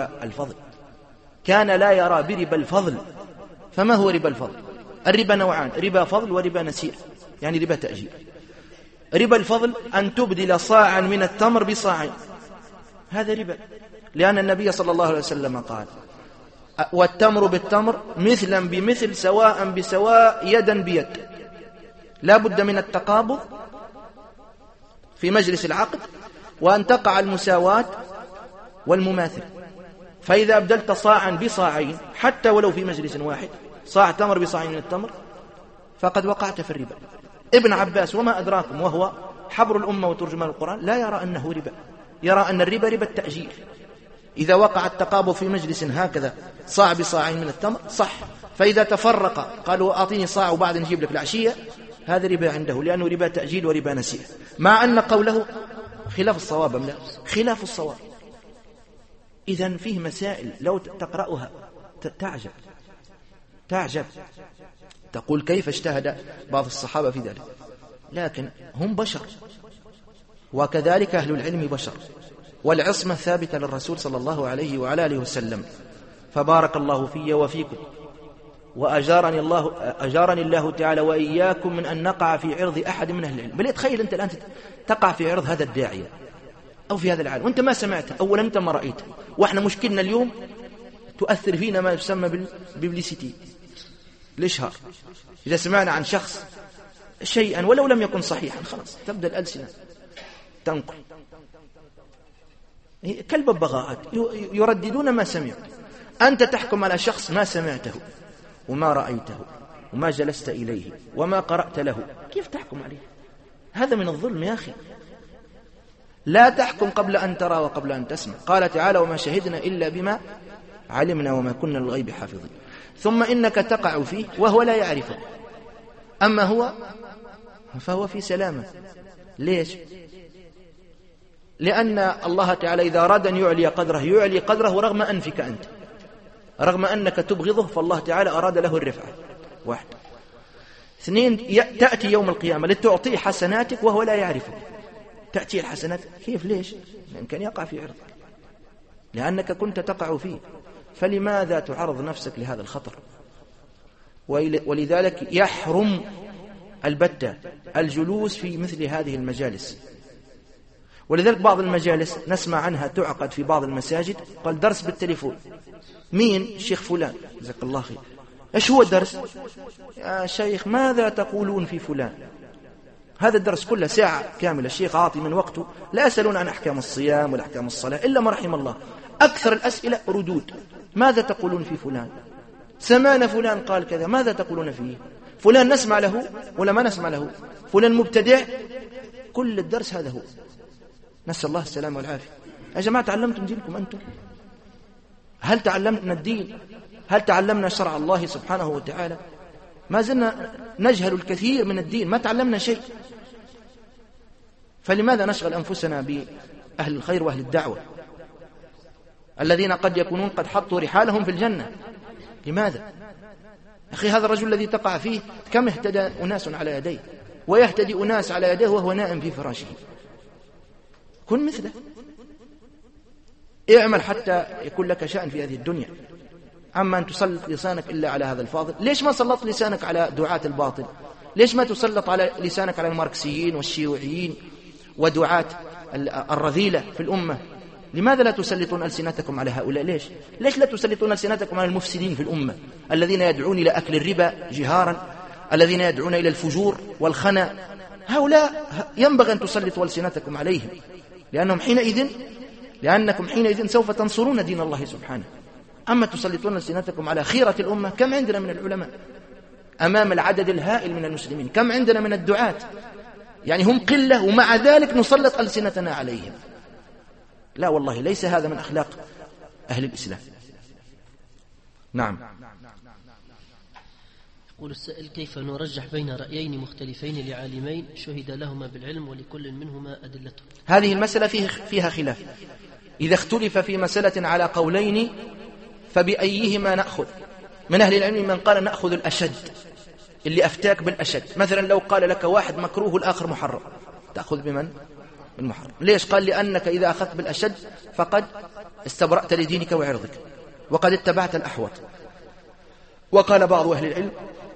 بربا الفضل. فما هو ربا الفضل؟ الربا نوعان: ربا فضل وربا نسيء، يعني ربا تأجيل. ربا الفضل أن تبدل صاعا من التمر بصاعين، هذا ربا، لأن النبي صلى الله عليه وسلم قال: والتمر بالتمر مثلا بمثل سواء بسواء يدا بيد. لا بد من التقابض في مجلس العقد، وأن تقع المساواة والمماثل. فإذا أبدلت صاعا بصاعين حتى ولو في مجلس واحد، صاع تمر بصاعين من التمر، فقد وقعت في الربا. ابن عباس وما أدراكم وهو حبر الأمة وترجمان القرآن لا يرى أنه ربا، يرى أن الربا ربا التأجيل. إذا وقع التقابض في مجلس هكذا صاع بصاعين من التمر صح، فإذا تفرق قالوا أعطيني صاع وبعد نجيب لك العشية، هذا ربا عنده، لأنه ربا تأجيل وربا نسيئة، مع أن قوله خلاف الصواب أم لا؟ خلاف الصواب. إذن فيه مسائل لو تقرأها تعجب، تقول كيف اجتهد بعض الصحابة في ذلك، لكن هم بشر، وكذلك أهل العلم بشر، والعصمة ثابتة للرسول صلى الله عليه وعلى آله وسلم. فبارك الله في وفيكم، وأجارني الله تعالى وإياكم من أن نقع في عرض أحد من أهل العلم. بل تخيل أنت الآن تقع في عرض هذا الداعية أو في هذا العالم وأنت ما سمعته، أولا أنت ما رأيته، وإحنا مشكلنا اليوم تؤثر فينا ما يسمى بالببليسيتي، الإشهار. إذا سمعنا عن شخص شيئا ولو لم يكن صحيحا خلاص تبدأ الألسنة تنقل كالببغاءات يرددون ما سمعوا. أنت تحكم على شخص ما سمعته وما رأيته وما جلست إليه وما قرأت له، كيف تحكم عليه؟ هذا من الظلم يا أخي. لا تحكم قبل أن ترى وقبل أن تسمع. قال تعالى وما شهدنا إلا بما علمنا وما كنا للغيب حافظين. ثم إنك تقع فيه وهو لا يعرفه، أما هو فهو في سلامة. ليش؟ لأن الله تعالى إذا أراد أن يعلي قدره رغم أنفك أنت، رغم أنك تبغضه، فالله تعالى أراد له الرفعة. واحد. اثنين، تأتي يوم القيامة لتعطيه حسناتك وهو لا يعرفك. تأتي الحسنات كيف؟ ليش؟ لأن كان يقع في عرضك لأنك كنت تقع فيه، فلماذا تعرض نفسك لهذا الخطر؟ ولذلك يحرم البتة الجلوس في مثل هذه المجالس. ولذلك بعض المجالس نسمع عنها تعقد في بعض المساجد، قال درس بالتليفون، مين؟ الشيخ فلان جزاك الله خير. ايش هو الدرس؟ يا شيخ ماذا تقولون في فلان؟ هذا الدرس كله ساعة كاملة، الشيخ عاطي من وقته، لا يسألون عن أحكام الصيام ولا أحكام الصلاة إلا ما رحم الله. أكثر الأسئلة ردود، ماذا تقولون في فلان؟ سمعنا فلان قال كذا، ماذا تقولون فيه؟ فلان نسمع له ولا ما نسمع له؟ فلان مبتدع؟ كل الدرس هذا هو. نسأل الله السلامة والعافية. يا جماعة تعلمتم دينكم أنتم؟ هل تعلمنا الدين؟ هل تعلمنا شرع الله سبحانه وتعالى؟ ما زلنا نجهل الكثير من الدين، ما تعلمنا شيء. فلماذا نشغل أنفسنا بأهل الخير وأهل الدعوة الذين قد يكونون قد حطوا رحالهم في الجنة؟ لماذا؟ أخي هذا الرجل الذي تقع فيه كم اهتدى أناس على يديه، ويهتدي أناس على يديه وهو نائم في فراشه. كن مثله، اعمل حتى يكون لك شأن في هذه الدنيا. أما أن تسلط لسانك إلا على هذا الفاضل، ليش ما سلط لسانك على دعاة الباطل؟ ليش ما تسلط على لسانك على الماركسيين والشيوعيين ودعاة الرذيلة في الأمة؟ لماذا لا تسلطون ألسنتكم على هؤلاء؟ ليش لا تسلطون ألسنتكم على المفسدين في الأمة الذين يدعون إلى أكل الربا جهارا، الذين يدعون إلى الفجور والخنا؟ هؤلاء ينبغي أن تسلطوا ألسنتكم عليهم، لأنكم حينئذ سوف تنصرون دين الله سبحانه. أما تسلطون ألسنتكم على خيرة الأمة، كم عندنا من العلماء أمام العدد الهائل من المسلمين؟ كم عندنا من الدعاة؟ يعني هم قلة ومع ذلك نسلط ألسنتنا عليهم. لا والله، ليس هذا من أخلاق أهل الإسلام. نعم. يقول السائل كيف نرجح بين رأيين مختلفين لعالمين شهد لهما بالعلم ولكل منهما أدلته؟ هذه المسألة فيها خلاف. إذا اختلف في مسألة على قولين فبأيهما نأخذ؟ من أهل العلم من قال نأخذ الأشد، اللي أفتاك بالأشد. مثلا لو قال لك واحد مكروه والآخر محرم، تأخذ بمن؟ بالمحرم. ليش؟ قال لأنك إذا أخذت بالأشد فقد استبرأت لدينك وعرضك وقد اتبعت الأحوط. وقال بعض أهل العلم،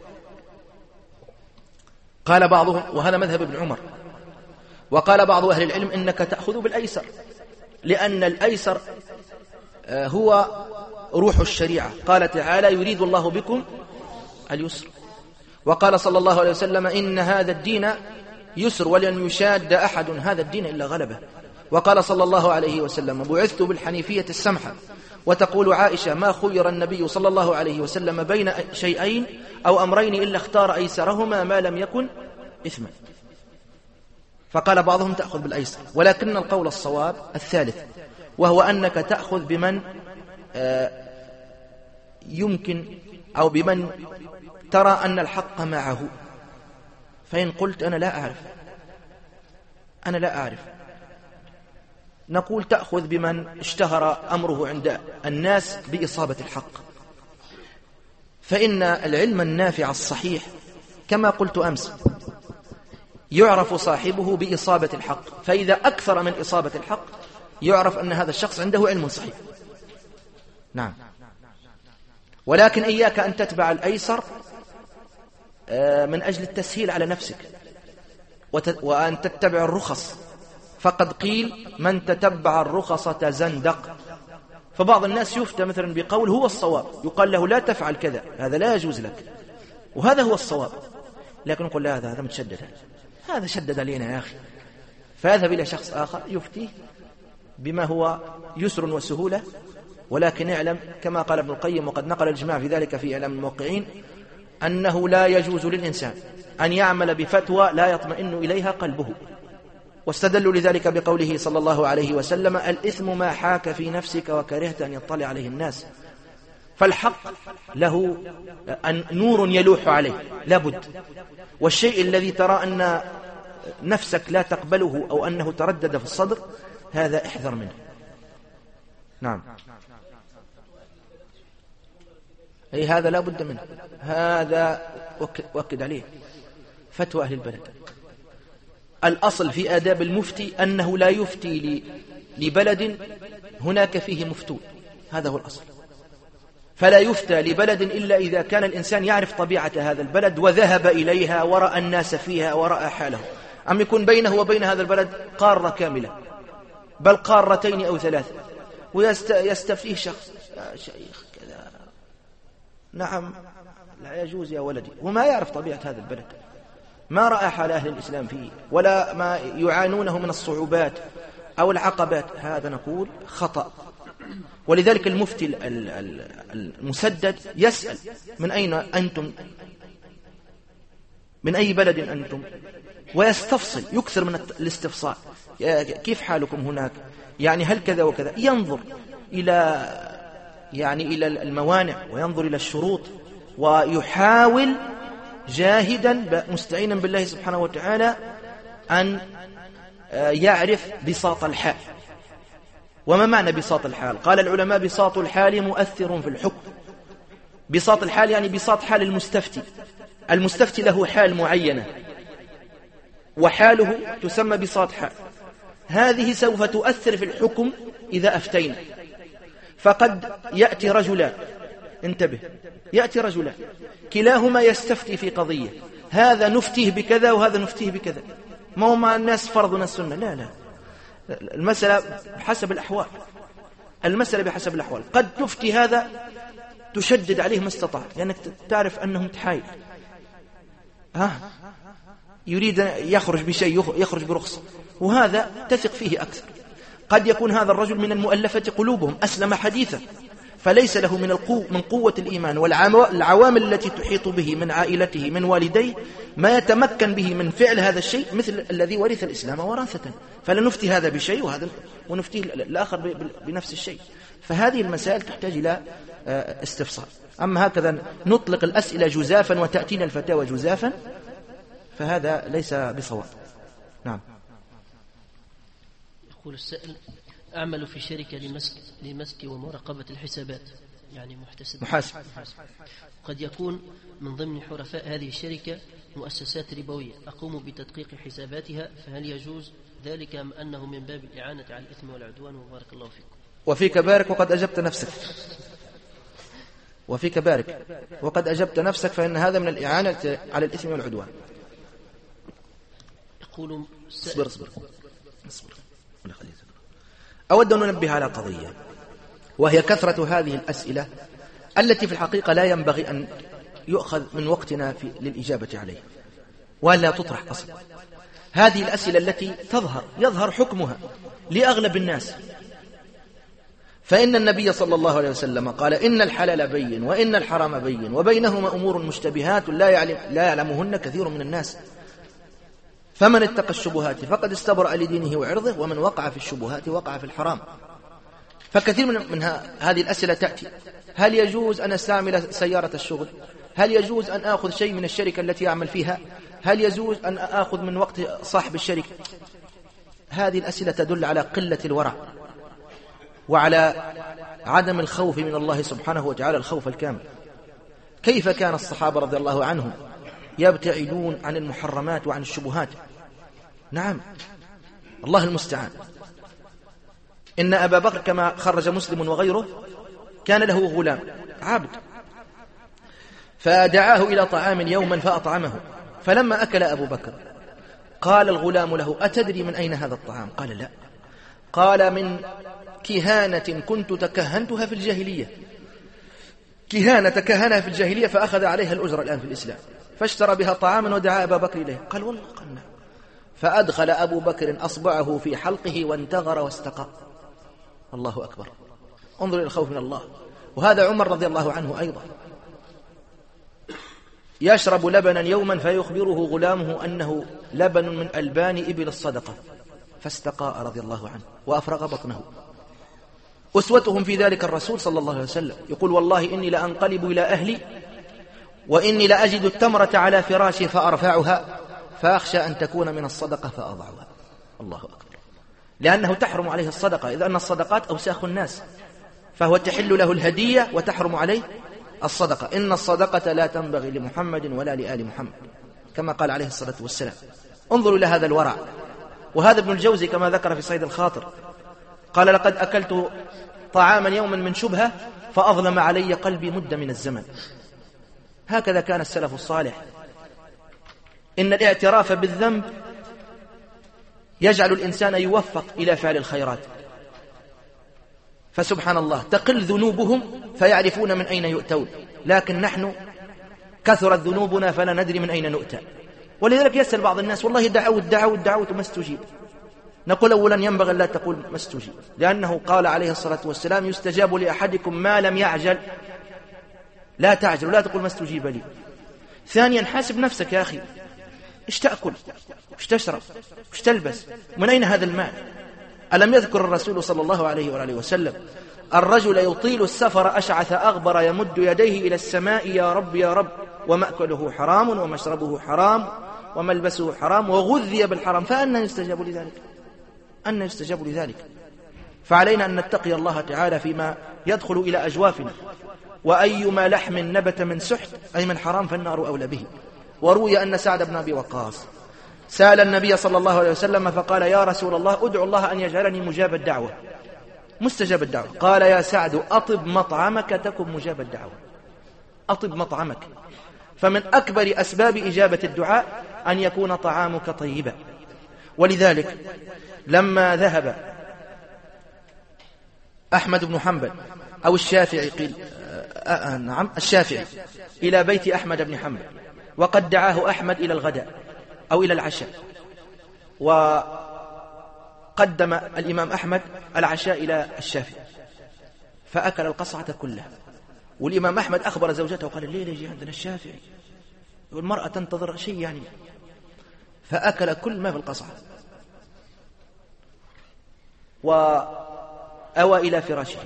قال بعضهم، وهذا مذهب ابن عمر، وقال بعض أهل العلم إنك تأخذ بالأيسر، لأن الأيسر هو روح الشريعة. قال تعالى يريد الله بكم اليسر. وقال صلى الله عليه وسلم إن هذا الدين يسر ولن يشاد أحد هذا الدين إلا غلبه. وقال صلى الله عليه وسلم بعثت بالحنيفية السمحة وتقول عائشة: ما خير النبي صلى الله عليه وسلم بين شيئين أو أمرين إلا اختار أيسرهما ما لم يكن إثما. فقال بعضهم: تأخذ بالأيسر، ولكن القول الصواب الثالث، وهو أنك تأخذ بمن يمكن أو بمن ترى أن الحق معه. فإن قلت أنا لا أعرف، نقول تأخذ بمن اشتهر أمره عند الناس بإصابة الحق، فإن العلم النافع الصحيح كما قلت أمس يعرف صاحبه بإصابة الحق، فإذا أكثر من إصابة الحق يعرف أن هذا الشخص عنده علم صحيح. نعم، ولكن إياك أن تتبع الأيسر من أجل التسهيل على نفسك، وأن تتبع الرخص، فقد قيل: من تتبع الرخص تزندق. فبعض الناس يفتى مثلا بقول هو الصواب، يقال له لا تفعل كذا، هذا لا يجوز لك، وهذا هو الصواب، لكن نقول لا، هذا متشدد، هذا شدد علينا يا أخي، فيذهب إلى شخص آخر يفتيه بما هو يسر وسهولة. ولكن اعلم كما قال ابن القيم، وقد نقل الإجماع في ذلك في إعلام الموقعين، أنه لا يجوز للإنسان أن يعمل بفتوى لا يطمئن إليها قلبه. واستدلوا لذلك بقوله صلى الله عليه وسلم: الإثم ما حاك في نفسك وكرهت أن يطلع عليه الناس. فالحق له نور يلوح عليه لابد، والشيء الذي ترى أن نفسك لا تقبله أو أنه تردد في الصدر، هذا احذر منه. نعم، أي هذا لا بد منه، هذا وكد عليه فتوى أهل البلد. الأصل في آداب المفتي أنه لا يفتي لبلد هناك فيه مفتون، هذا هو الأصل. فلا يفتى لبلد إلا إذا كان الإنسان يعرف طبيعة هذا البلد وذهب إليها ورأى الناس فيها ورأى حاله. أم يكون بينه وبين هذا البلد قارة كاملة، بل قارتين أو ثلاثة، ويستفتيه شخص: يا شيخ كذا، نعم لا يجوز يا ولدي، وما يعرف طبيعة هذا البلد، ما رأى حال أهل الإسلام فيه ولا ما يعانونه من الصعوبات أو العقبات، هذا نقول خطأ. ولذلك المفتي المسدد يسأل: من أين أنتم، من أي بلد أنتم، ويستفصل، يكثر من الاستفصال: كيف حالكم هناك، يعني هل كذا وكذا، ينظر إلى الموانع وينظر إلى الشروط، ويحاول جاهدا مستعينا بالله سبحانه وتعالى أن يعرف بساط الحال. وما معنى بساط الحال؟ قال العلماء: بساط الحال مؤثر في الحكم. بساط الحال يعني بساط حال المستفتي. المستفتي له حال معينة، وحاله تسمى بساط حال، هذه سوف تؤثر في الحكم إذا أفتينا. فقد يأتي رجلان، انتبه، يأتي رجلان كلاهما يستفتي في قضية، هذا نفتيه بكذا وهذا نفتيه بكذا، ما هو مع الناس فرض وناس سنة، لا، المسألة بحسب الأحوال، المسألة بحسب الأحوال. قد تفتي هذا تشدد عليه ما استطاع، لأنك تعرف أنه متحايل، يريد يخرج بشيء، يخرج برخصة، وهذا تثق فيه أكثر. قد يكون هذا الرجل من المؤلفة قلوبهم، أسلم حديثا، فليس له من قوة الإيمان والعوامل التي تحيط به من عائلته من والديه ما يتمكن به من فعل هذا الشيء، مثل الذي ورث الإسلام وراثة، فلنفتي هذا بشيء وهذا ونفتيه الآخر بنفس الشيء. فهذه المسائل تحتاج إلى استفسار. أما هكذا نطلق الأسئلة جزافا وتأتينا الفتاوى جزافا، فهذا ليس بصواب. نعم. يقول السائل: أعمل في شركة لمسك ومراقبة الحسابات، يعني محاسب. قد يكون من ضمن حرفاء هذه الشركة مؤسسات ربوية أقوم بتدقيق حساباتها، فهل يجوز ذلك أم أنه من باب الإعانة على الإثم والعدوان؟ وبارك الله فيكم. وفيك بارك وقد أجبت نفسك، وفيك بارك وقد أجبت نفسك، فإن هذا من الإعانة على الإثم والعدوان. يقول اصبر أود أن ننبه على قضية، وهي كثرة هذه الأسئلة التي في الحقيقة لا ينبغي أن يؤخذ من وقتنا للإجابة عليها، ولا تطرح أصلا. هذه الأسئلة التي يظهر حكمها لأغلب الناس، فإن النبي صلى الله عليه وسلم قال إن الحلال بين وإن الحرام بين وبينهما أمور مشتبهات لا يعلمهن كثير من الناس، فمن اتقى الشبهات فقد استبرأ لدينه وعرضه، ومن وقع في الشبهات وقع في الحرام. فكثير من هذه الأسئلة تأتي: هل يجوز أن أستعمل سيارة الشغل؟ هل يجوز أن آخذ شيء من الشركة التي أعمل فيها؟ هل يجوز أن آخذ من وقت صاحب الشركة؟ هذه الأسئلة تدل على قلة الورع وعلى عدم الخوف من الله سبحانه وتعالى الخوف الكامل. كيف كان الصحابة رضي الله عنهم يبتعدون عن المحرمات وعن الشبهات؟ نعم، الله المستعان. إن أبا بكر كما خرج مسلم وغيره كان له غلام عبد، فدعاه إلى طعام يوما فأطعمه، فلما أكل أبو بكر قال الغلام له: أتدري من أين هذا الطعام؟ قال: لا. قال: من كهانة كنت تكهنتها في الجاهلية، كهانة تكهنها في الجاهلية فأخذ عليها الأجر الآن في الإسلام، فاشترى بها طعاما ودعا أبا بكر إليه. قال: والله قلنا. فأدخل أبو بكر أصبعه في حلقه وانتغر واستقى. الله أكبر، انظر إلى الخوف من الله. وهذا عمر رضي الله عنه أيضا يشرب لبنا يوما فيخبره غلامه أنه لبن من ألبان إبل الصدقة، فاستقاء رضي الله عنه وأفرغ بطنه. أسوتهم في ذلك الرسول صلى الله عليه وسلم يقول: والله إني لأنقلب إلى أهلي وإني لأجد التمرة على فراشي فأرفعها فأخشى أن تكون من الصدقة فأضعها. الله أكبر، لأنه تحرم عليه الصدقة، إذ أن الصدقات أوساخ الناس، فهو تحل له الهدية وتحرم عليه الصدقة. إن الصدقة لا تنبغي لمحمد ولا لآل محمد، كما قال عليه الصلاة والسلام. انظروا إلى هذا الورع. وهذا ابن الجوزي كما ذكر في صيد الخاطر قال: لقد أكلت طعاما يوما من شبهة فأظلم علي قلبي مدة من الزمن. هكذا كان السلف الصالح. إن الاعتراف بالذنب يجعل الإنسان يوفق إلى فعل الخيرات. فسبحان الله، تقل ذنوبهم فيعرفون من أين يؤتون، لكن نحن كثرت ذنوبنا فلا ندري من أين نؤتى. ولذلك يسأل بعض الناس: والله دعوت ما استجيب. نقول: أولا ينبغي لا تقول ما استجيب، لأنه قال عليه الصلاة والسلام: يستجاب لأحدكم ما لم يعجل. لا تعجل ولا تقول ما استجيب لي. ثانيا حاسب نفسك يا أخي، إيش تأكل؟ إيش تشرب؟ إيش تلبس؟ من أين هذا المال؟ ألم يذكر الرسول صلى الله عليه وآله وسلم الرجل يطيل السفر أشعث أغبر يمد يديه إلى السماء: يا رب يا رب، ومأكله حرام ومشربه حرام وملبسه حرام وغذي بالحرام، فأنا يستجاب لذلك؟ أن يستجاب لذلك؟ فعلينا أن نتقي الله تعالى فيما يدخل إلى أجوافنا. وأيما لحم نبت من سحت أي من حرام فالنار أولى به. وروي أن سعد بن أبي وقاص سأل النبي صلى الله عليه وسلم فقال: يا رسول الله، أدعو الله أن يجعلني مجاب الدعوة، مستجاب الدعوة. قال: يا سعد، أطب مطعمك تكن مجاب الدعوة. أطب مطعمك، فمن أكبر أسباب إجابة الدعاء أن يكون طعامك طيبا. ولذلك لما ذهب أحمد بن حنبل أو الشافعي قيل نعم الشافعي إلى بيت أحمد بن حنبل، وقد دعاه أحمد إلى الغداء أو إلى العشاء، وقدم الإمام أحمد العشاء إلى الشافعي فأكل القصعة كلها. والإمام أحمد أخبر زوجته وقال: الليلة يجي عندنا الشافعي، والمرأة تنتظر شيء يعني. فأكل كل ما في القصعة وأوى إلى فراشه،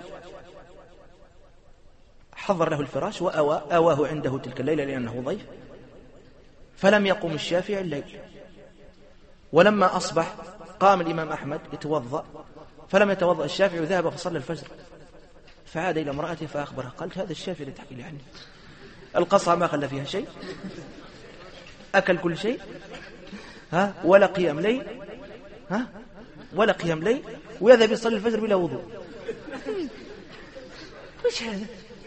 حضر له الفراش وأواه عنده تلك الليلة لأنه ضيف. فلم يقم الشافعي الليل، ولما أصبح قام الإمام أحمد يتوضأ، فلم يتوضأ الشافعي وذهب فصلى الفجر. فعاد إلى امرأته فأخبرها، قالت: هذا الشافعي اللي تحكي لي عنه، القصعة ما خلى فيها شيء، أكل كل شيء، ولا قيام ليل، ولا قيام ليل، ويذهب يصلي الفجر بلا وضوء. وش هذا؟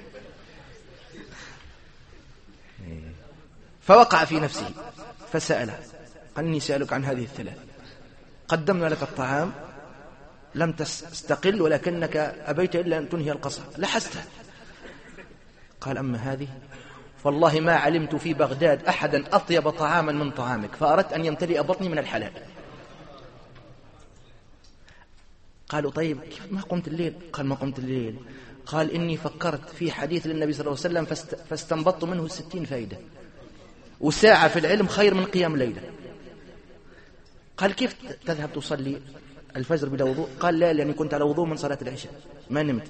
فوقع في نفسه فسأله: أني سألك عن هذه الثلاث، قدمنا لك الطعام لم تستقل ولكنك أبيت إلا أن تنهي القصة، لحستها. قال: أما هذه والله ما علمت في بغداد أحدا أطيب طعاما من طعامك، فأردت أن يمتلئ بطني من الحلال. قالوا طيب كيف ما قمت الليل؟ قال ما قمت الليل، قال إني فكرت في حديث للنبي صلى الله عليه وسلم فاستنبطت منه 60 فائدة، وساعة في العلم خير من قيام ليلة. قال كيف تذهب تصلي الفجر بلا وضوء؟ قال لا، لأني كنت على وضوء من صلاة العشاء ما نمت.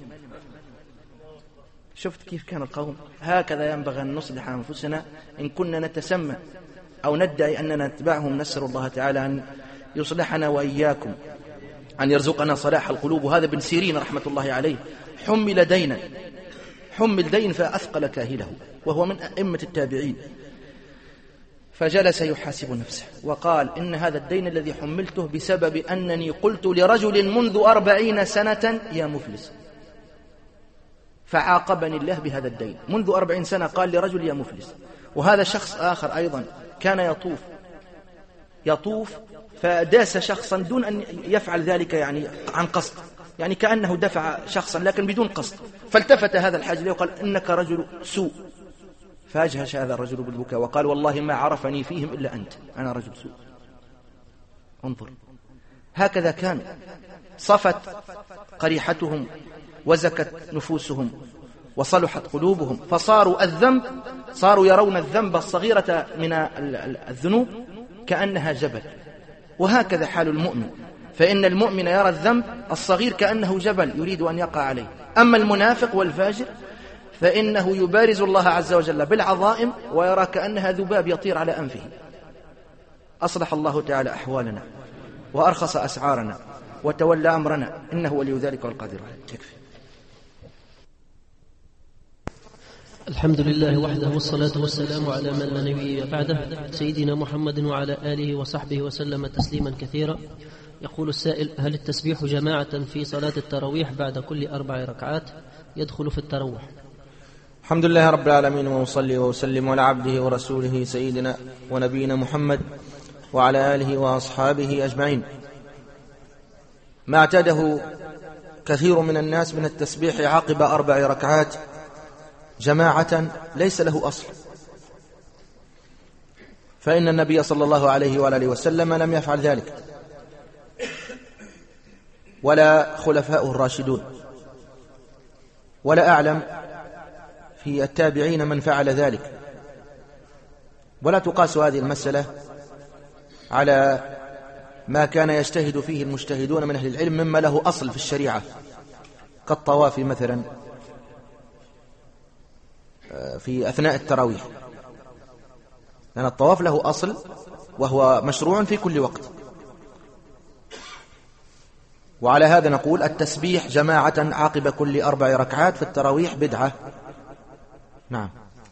شفت كيف كان القوم؟ هكذا ينبغي أن نصلح أنفسنا إن كنا نتسمى أو ندعي أننا نتبعهم. نسأل الله تعالى أن يصلحنا وإياكم، أن يرزقنا صلاح القلوب. وهذا ابن سيرين رحمة الله عليه حمل دين فأثقل كاهله، وهو من أئمة التابعين، فجلس يحاسب نفسه وقال إن هذا الدين الذي حملته بسبب أنني قلت لرجل منذ 40 سنة يا مفلس، فعاقبني الله بهذا الدين. منذ 40 سنة قال لرجل يا مفلس. وهذا شخص آخر أيضا كان يطوف فداس شخصا دون أن يفعل ذلك يعني عن قصد، يعني كأنه دفع شخصا لكن بدون قصد، فالتفت هذا الحاج له وقال إنك رجل سوء، فأجهش هذا الرجل بالبكاء وقال والله ما عرفني فيهم إلا أنت، أنا رجل سوء. انظر، هكذا كان صفت قريحتهم وزكت نفوسهم وصلحت قلوبهم، صاروا يرون الذنب الصغيرة من الذنوب كأنها جبل. وهكذا حال المؤمن، فإن المؤمن يرى الذنب الصغير كأنه جبل يريد أن يقع عليه. أما المنافق والفاجر فإنه يبارز الله عز وجل بالعظائم ويرى كأنها ذباب يطير على أنفه. أصلح الله تعالى أحوالنا وأرخص أسعارنا وتولى أمرنا، إنه ولي ذلك والقادر عليه. يكفي. الحمد لله وحده، والصلاة والسلام على من لا نبي بعده، سيدنا محمد وعلى آله وصحبه وسلم تسليما كثيرا. يقول السائل: هل التسبيح جماعة في صلاة التراويح بعد كل 4 ركعات يدخل في التروح؟ الحمد لله رب العالمين، وأصلي وأسلم على عبده ورسوله سيدنا ونبينا محمد وعلى آله وأصحابه أجمعين. ما اعتاده كثير من الناس من التسبيح عقب 4 ركعات جماعة ليس له أصل، فإن النبي صلى الله عليه وآله وسلم لم يفعل ذلك ولا خلفاؤه الراشدون، ولا أعلم في التابعين من فعل ذلك. ولا تقاس هذه المسألة على ما كان يجتهد فيه المجتهدون من أهل العلم مما له أصل في الشريعة كالطواف مثلا في أثناء التراويح، لأن الطواف له أصل وهو مشروع في كل وقت. وعلى هذا نقول التسبيح جماعة عقب كل 4 ركعات في التراويح بدعة. نعم.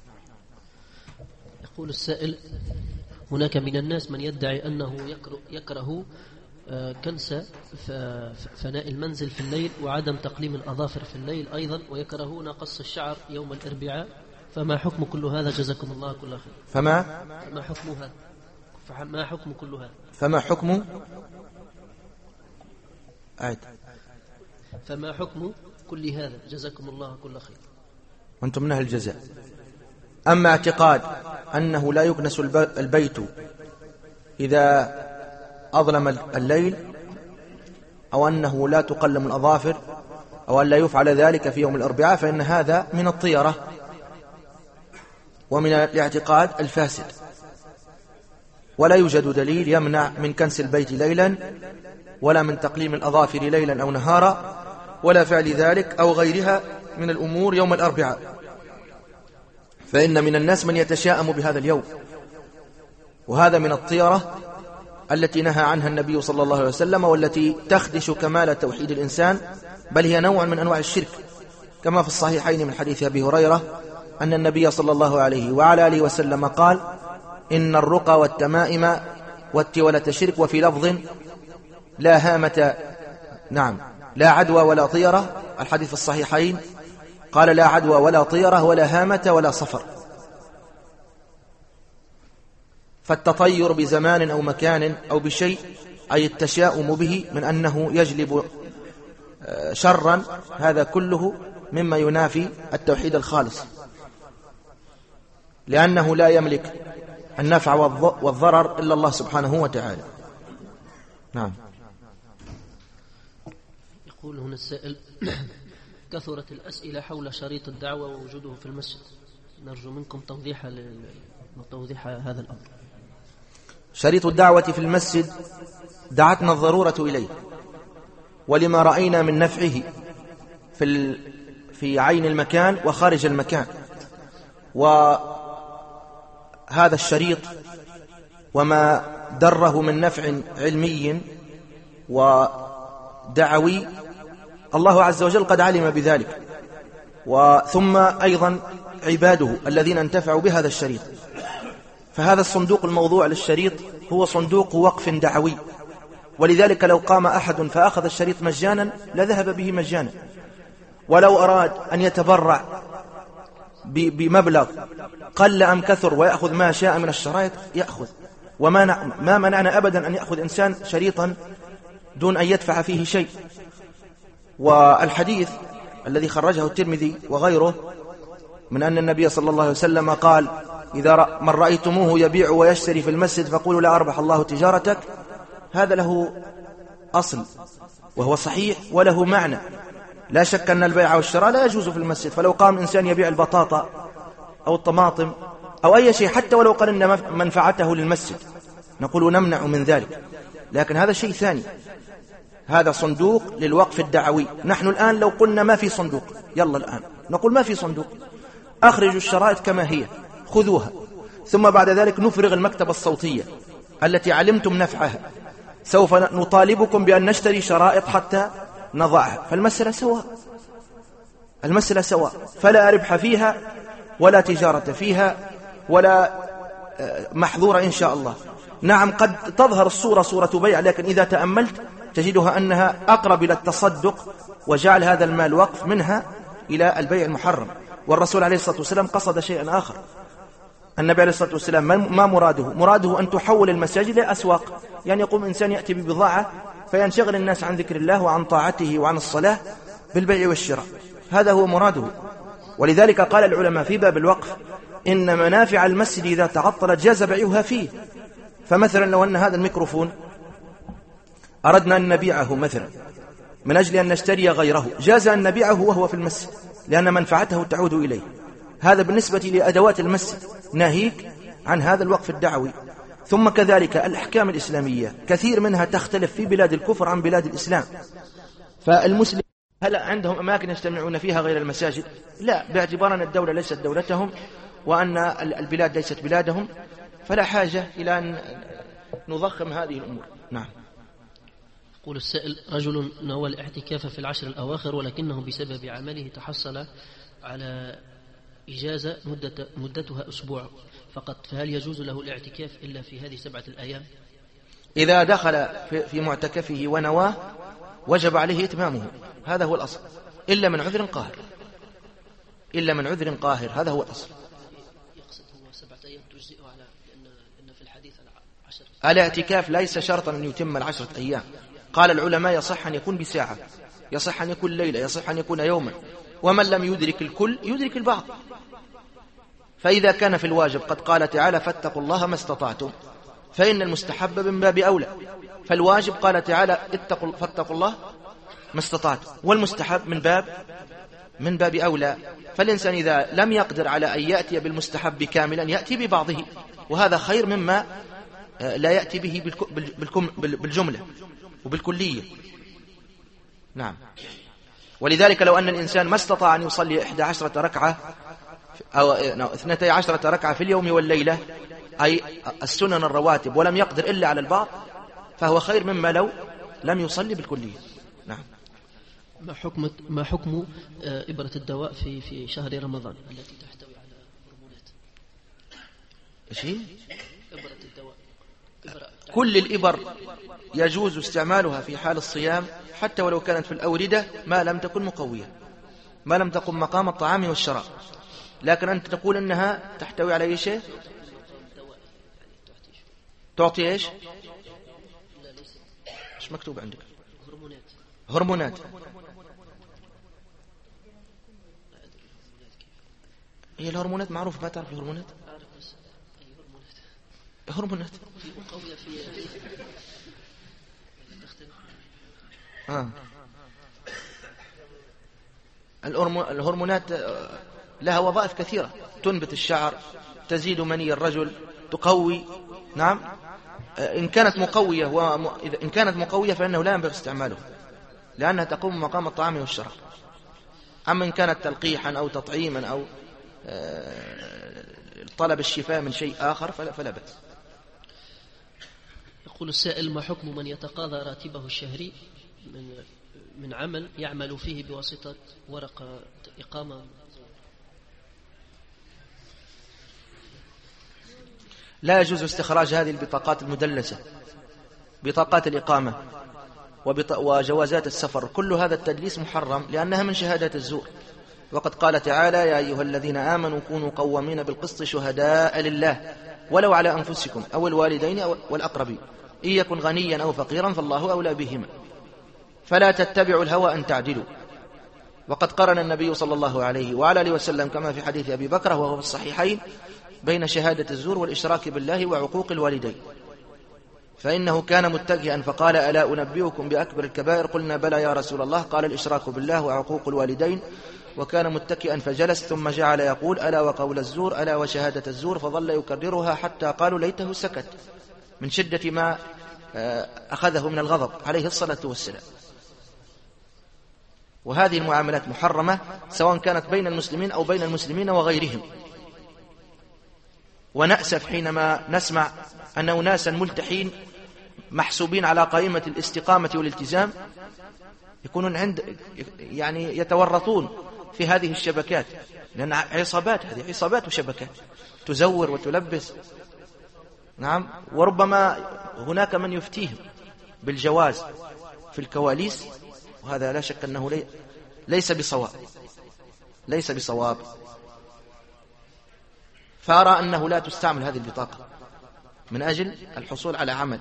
يقول السائل: هناك من الناس من يدعي أنه يكره كنس فناء المنزل في الليل وعدم تقليم الأظافر في الليل أيضا، ويكرهون قص الشعر يوم الأربعاء، فما حكم كل هذا؟ جزاكم الله كل خير. فما حكم هذا؟ ما حكم كل هذا؟ فما حكم فما حكم كل هذا؟ جزاكم الله كل خير. وأنتم من أهل الجزاء. أما اعتقاد أنه لا يكنس البيت إذا أظلم الليل، أو أنه لا تقلم الأظافر، أو أن لا يفعل ذلك في يوم الأربعاء، فإن هذا من الطيرة ومن الاعتقاد الفاسد، ولا يوجد دليل يمنع من كنس البيت ليلا، ولا من تقليم الأظافر ليلا أو نهارا، ولا فعل ذلك أو غيرها من الأمور يوم الأربعاء. فإن من الناس من يتشاءم بهذا اليوم، وهذا من الطيرة التي نهى عنها النبي صلى الله عليه وسلم، والتي تخدش كمال توحيد الإنسان، بل هي نوع من أنواع الشرك، كما في الصحيحين من حديث أبي هريرة أن النبي صلى الله عليه وعلى آله وسلم قال: إن الرقى والتمائم والتولة شرك، وفي لفظ لا هامة، نعم، لا عدوى ولا طيرة. الحديث في الصحيحين قال: لا عدوى ولا طيرة ولا هامة ولا صفر. فالتطير بزمان أو مكان أو بشيء، أي التشاؤم به من أنه يجلب شرا، هذا كله مما ينافي التوحيد الخالص، لأنه لا يملك النفع والضرر إلا الله سبحانه وتعالى. نعم. يقول هنا السائل كثرت الأسئلة حول شريط الدعوة ووجوده في المسجد، نرجو منكم توضيح هذا الأمر. شريط الدعوة في المسجد دعتنا الضرورة إليه، ولما رأينا من نفعه في عين المكان وخارج المكان. وهذا الشريط وما دره من نفع علمي ودعوي الله عز وجل قد علم بذلك، وثم أيضا عباده الذين انتفعوا بهذا الشريط. فهذا الصندوق الموضوع للشريط هو صندوق وقف دعوي، ولذلك لو قام أحد فأخذ الشريط مجانا لذهب به مجانا، ولو أراد أن يتبرع بمبلغ قل أم كثر ويأخذ ما شاء من الشرائط يأخذ، ما منعنا أبدا أن يأخذ إنسان شريطا دون أن يدفع فيه شيء. والحديث الذي خرجه الترمذي وغيره من أن النبي صلى الله عليه وسلم قال إذا من رأيتموه يبيع ويشتري في المسجد فقولوا لا أربح الله تجارتك، هذا له أصل وهو صحيح وله معنى. لا شك أن البيع والشراء لا يجوز في المسجد، فلو قام إنسان يبيع البطاطا أو الطماطم أو أي شيء حتى ولو قال إن منفعته للمسجد نقول نمنع من ذلك، لكن هذا شيء ثاني. هذا صندوق للوقف الدعوي. نحن الآن لو قلنا ما في صندوق، يلا الآن نقول ما في صندوق، أخرجوا الشرائط كما هي خذوها، ثم بعد ذلك نفرغ المكتبة الصوتية التي علمتم نفعها، سوف نطالبكم بأن نشتري شرائط حتى نضعها. فالمسألة سواء، المسألة سواء، فلا ربح فيها ولا تجارة فيها ولا محظورة إن شاء الله. نعم قد تظهر الصورة صورة بيع، لكن إذا تأملت تجدها أنها أقرب إلى التصدق وجعل هذا المال وقف منها إلى البيع المحرم. والرسول عليه الصلاة والسلام قصد شيئا آخر. النبي عليه الصلاة والسلام ما مراده أن تحول المساجد لأسواق، يعني يقوم إنسان يأتي ببضاعة فينشغل الناس عن ذكر الله وعن طاعته وعن الصلاة بالبيع والشراء، هذا هو مراده. ولذلك قال العلماء في باب الوقف إن منافع المسجد إذا تعطلت جاز بيعها فيه. فمثلا لو أن هذا الميكروفون أردنا أن نبيعه مثلا من أجل أن نشتري غيره، جاز أن نبيعه وهو في المسجد لأن منفعته تعود إليه. هذا بالنسبة لأدوات المسجد، ناهيك عن هذا الوقف الدعوي. ثم كذلك الأحكام الإسلامية كثير منها تختلف في بلاد الكفر عن بلاد الإسلام. فالمسلم هل عندهم أماكن يجتمعون فيها غير المساجد؟ لا، باعتبار أن الدولة ليست دولتهم وأن البلاد ليست بلادهم، فلا حاجة إلى أن نضخم هذه الأمور. نعم. يقول السائل رجل نوى الاعتكاف في العشر الأواخر ولكنه بسبب عمله تحصل على إجازة مدتها أسبوع فقط، فهل يجوز له الاعتكاف إلا في هذه 7 الأيام؟ إذا دخل في معتكفه ونواه وجب عليه إتمامه، هذا هو الأصل، إلا من عذر قاهر، إلا من عذر قاهر، هذا هو الأصل. يقصد هو 7 أيام تجزئه على لأن في الحديث 10. الاعتكاف ليس شرطا أن يتم 10 أيام. قال العلماء يصح أن يكون بساعة، يصح أن يكون ليلة، يصح أن يكون يوما، ومن لم يدرك الكل يدرك البعض. فإذا كان في الواجب قد قال تعالى فاتقوا الله ما استطعتم، فإن المستحب من باب أولى. فالواجب قال تعالى فاتقوا الله ما استطعتم، والمستحب من باب أولى. فالإنسان إذا لم يقدر على أن يأتي بالمستحب كاملا يأتي ببعضه، وهذا خير مما لا يأتي به بالجملة وبالكلية. نعم. ولذلك لو أن الإنسان ما استطاع أن يصلي 11 ركعة أو 12 ركعة في اليوم والليلة، أي السنن الرواتب، ولم يقدر إلا على البعض، فهو خير مما لو لم يصلي بالكلية. نعم. ما حكم إبرة الدواء في شهر رمضان التي تحتوي على هرمونات؟ إيش هي؟ إبرة الدواء. كل الإبر يجوز استعمالها في حال الصيام حتى ولو كانت في الأوردة ما لم تكن مقوية، ما لم تقم مقام الطعام والشراب. لكن أنت تقول أنها تحتوي على أي شيء؟ تعطي إيش؟ إيش مكتوب عندك؟ هرمونات. هي الهرمونات معروف، ما تعرف الهرمونات؟ هرمونات الهرمونات لها وظائف كثيرة، تنبت الشعر، تزيد مني الرجل، تقوي. نعم، إن كانت مقوية فإنه لا ينبغي استعماله، لأنها تقوم مقام الطعام والشراب. أما إن كانت تلقيحا أو تطعيما أو طلب الشفاء من شيء آخر فلا بأس. يقول السائل: ما حكم من يتقاضى راتبه الشهري من عمل يعمل فيه بواسطة ورقة إقامة؟ لا يجوز استخراج هذه البطاقات المدلسة، بطاقات الإقامة وجوازات السفر، كل هذا التدليس محرم لأنها من شهادات الزور. وقد قال تعالى: يا أيها الذين آمنوا كونوا قوامين بالقسط شهداء لله ولو على أنفسكم أو الوالدين والأقربين إن يكن غنيا أو فقيرا فالله أولى بهما فلا تتبعوا الهوى أن تعدلوا. وقد قرن النبي صلى الله عليه وعلى آله وسلم كما في حديث أبي بكر وهو في الصحيحين بين شهادة الزور والإشراك بالله وعقوق الوالدين، فإنه كان متكئا فقال: ألا أنبئكم بأكبر الكبائر؟ قلنا: بلى يا رسول الله. قال: الإشراك بالله وعقوق الوالدين. وكان متكئا فجلس ثم جعل يقول: ألا وقول الزور، ألا وشهادة الزور، فظل يكررها حتى قالوا ليته سكت من شدة ما أخذه من الغضب عليه الصلاة والسلام. وهذه المعاملات محرمة سواء كانت بين المسلمين أو بين المسلمين وغيرهم. ونأسف حينما نسمع أن أناسا ملتحين محسوبين على قائمة الاستقامة والالتزام يكونون يعني يتورطون في هذه الشبكات، لأن عصابات، هذه عصابات وشبكات تزور وتلبس. نعم، وربما هناك من يفتيهم بالجواز في الكواليس، وهذا لا شك أنه ليس بصواب. فأرى أنه لا تستعمل هذه البطاقة من أجل الحصول على عمل.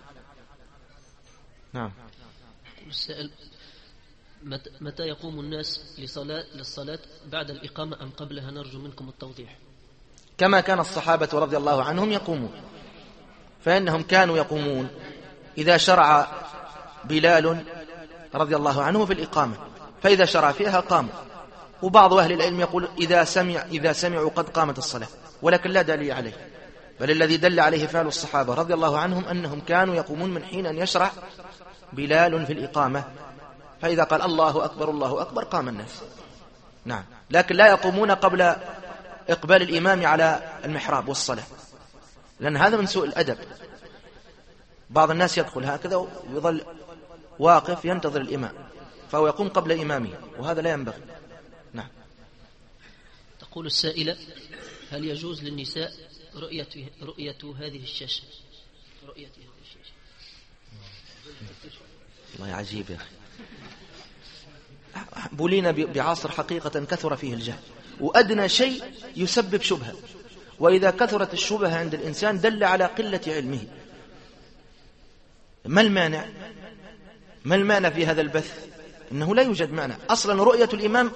نعم. السائل: متى يقوم الناس للصلاة بعد الإقامة أم قبلها؟ نرجو منكم التوضيح. كما كان الصحابة رضي الله عنهم يقومون، فإنهم كانوا يقومون إذا شرع بلال رضي الله عنه في الإقامة، فإذا شرع فيها قام. وبعض أهل العلم يقول إذا سمعوا قد قامت الصلاة، ولكن لا دليل عليه، بل الذي دل عليه فعل الصحابة رضي الله عنهم أنهم كانوا يقومون من حين أن يشرع بلال في الإقامة، فإذا قال الله أكبر الله أكبر قام الناس. نعم، لكن لا يقومون قبل إقبال الإمام على المحراب والصلاة، لأن هذا من سوء الأدب. بعض الناس يدخل هكذا ويظل واقف ينتظر الإمام، فهو يقوم قبل إمامه، وهذا لا ينبغي. نعم. تقول السائلة: هل يجوز للنساء رؤية هذه الشاشة؟ والله عجيب يا أخي، بولينا بعصر حقيقة كثر فيه الجهل، وأدنى شيء يسبب شبهة، وإذا كثرت الشبهة عند الإنسان دل على قلة علمه. ما المانع في هذا البث؟ إنه لا يوجد مانع أصلا. رؤية الإمام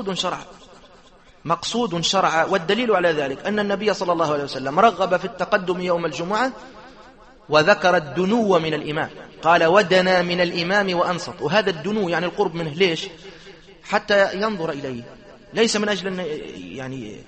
مقصود شرعا، والدليل على ذلك أن النبي صلى الله عليه وسلم رغب في التقدم يوم الجمعة وذكر الدنو من الإمام، قال: ودنا من الإمام وأنصت. وهذا الدنو يعني القرب منه، ليش؟ حتى ينظر إليه، ليس من أجل أن يعني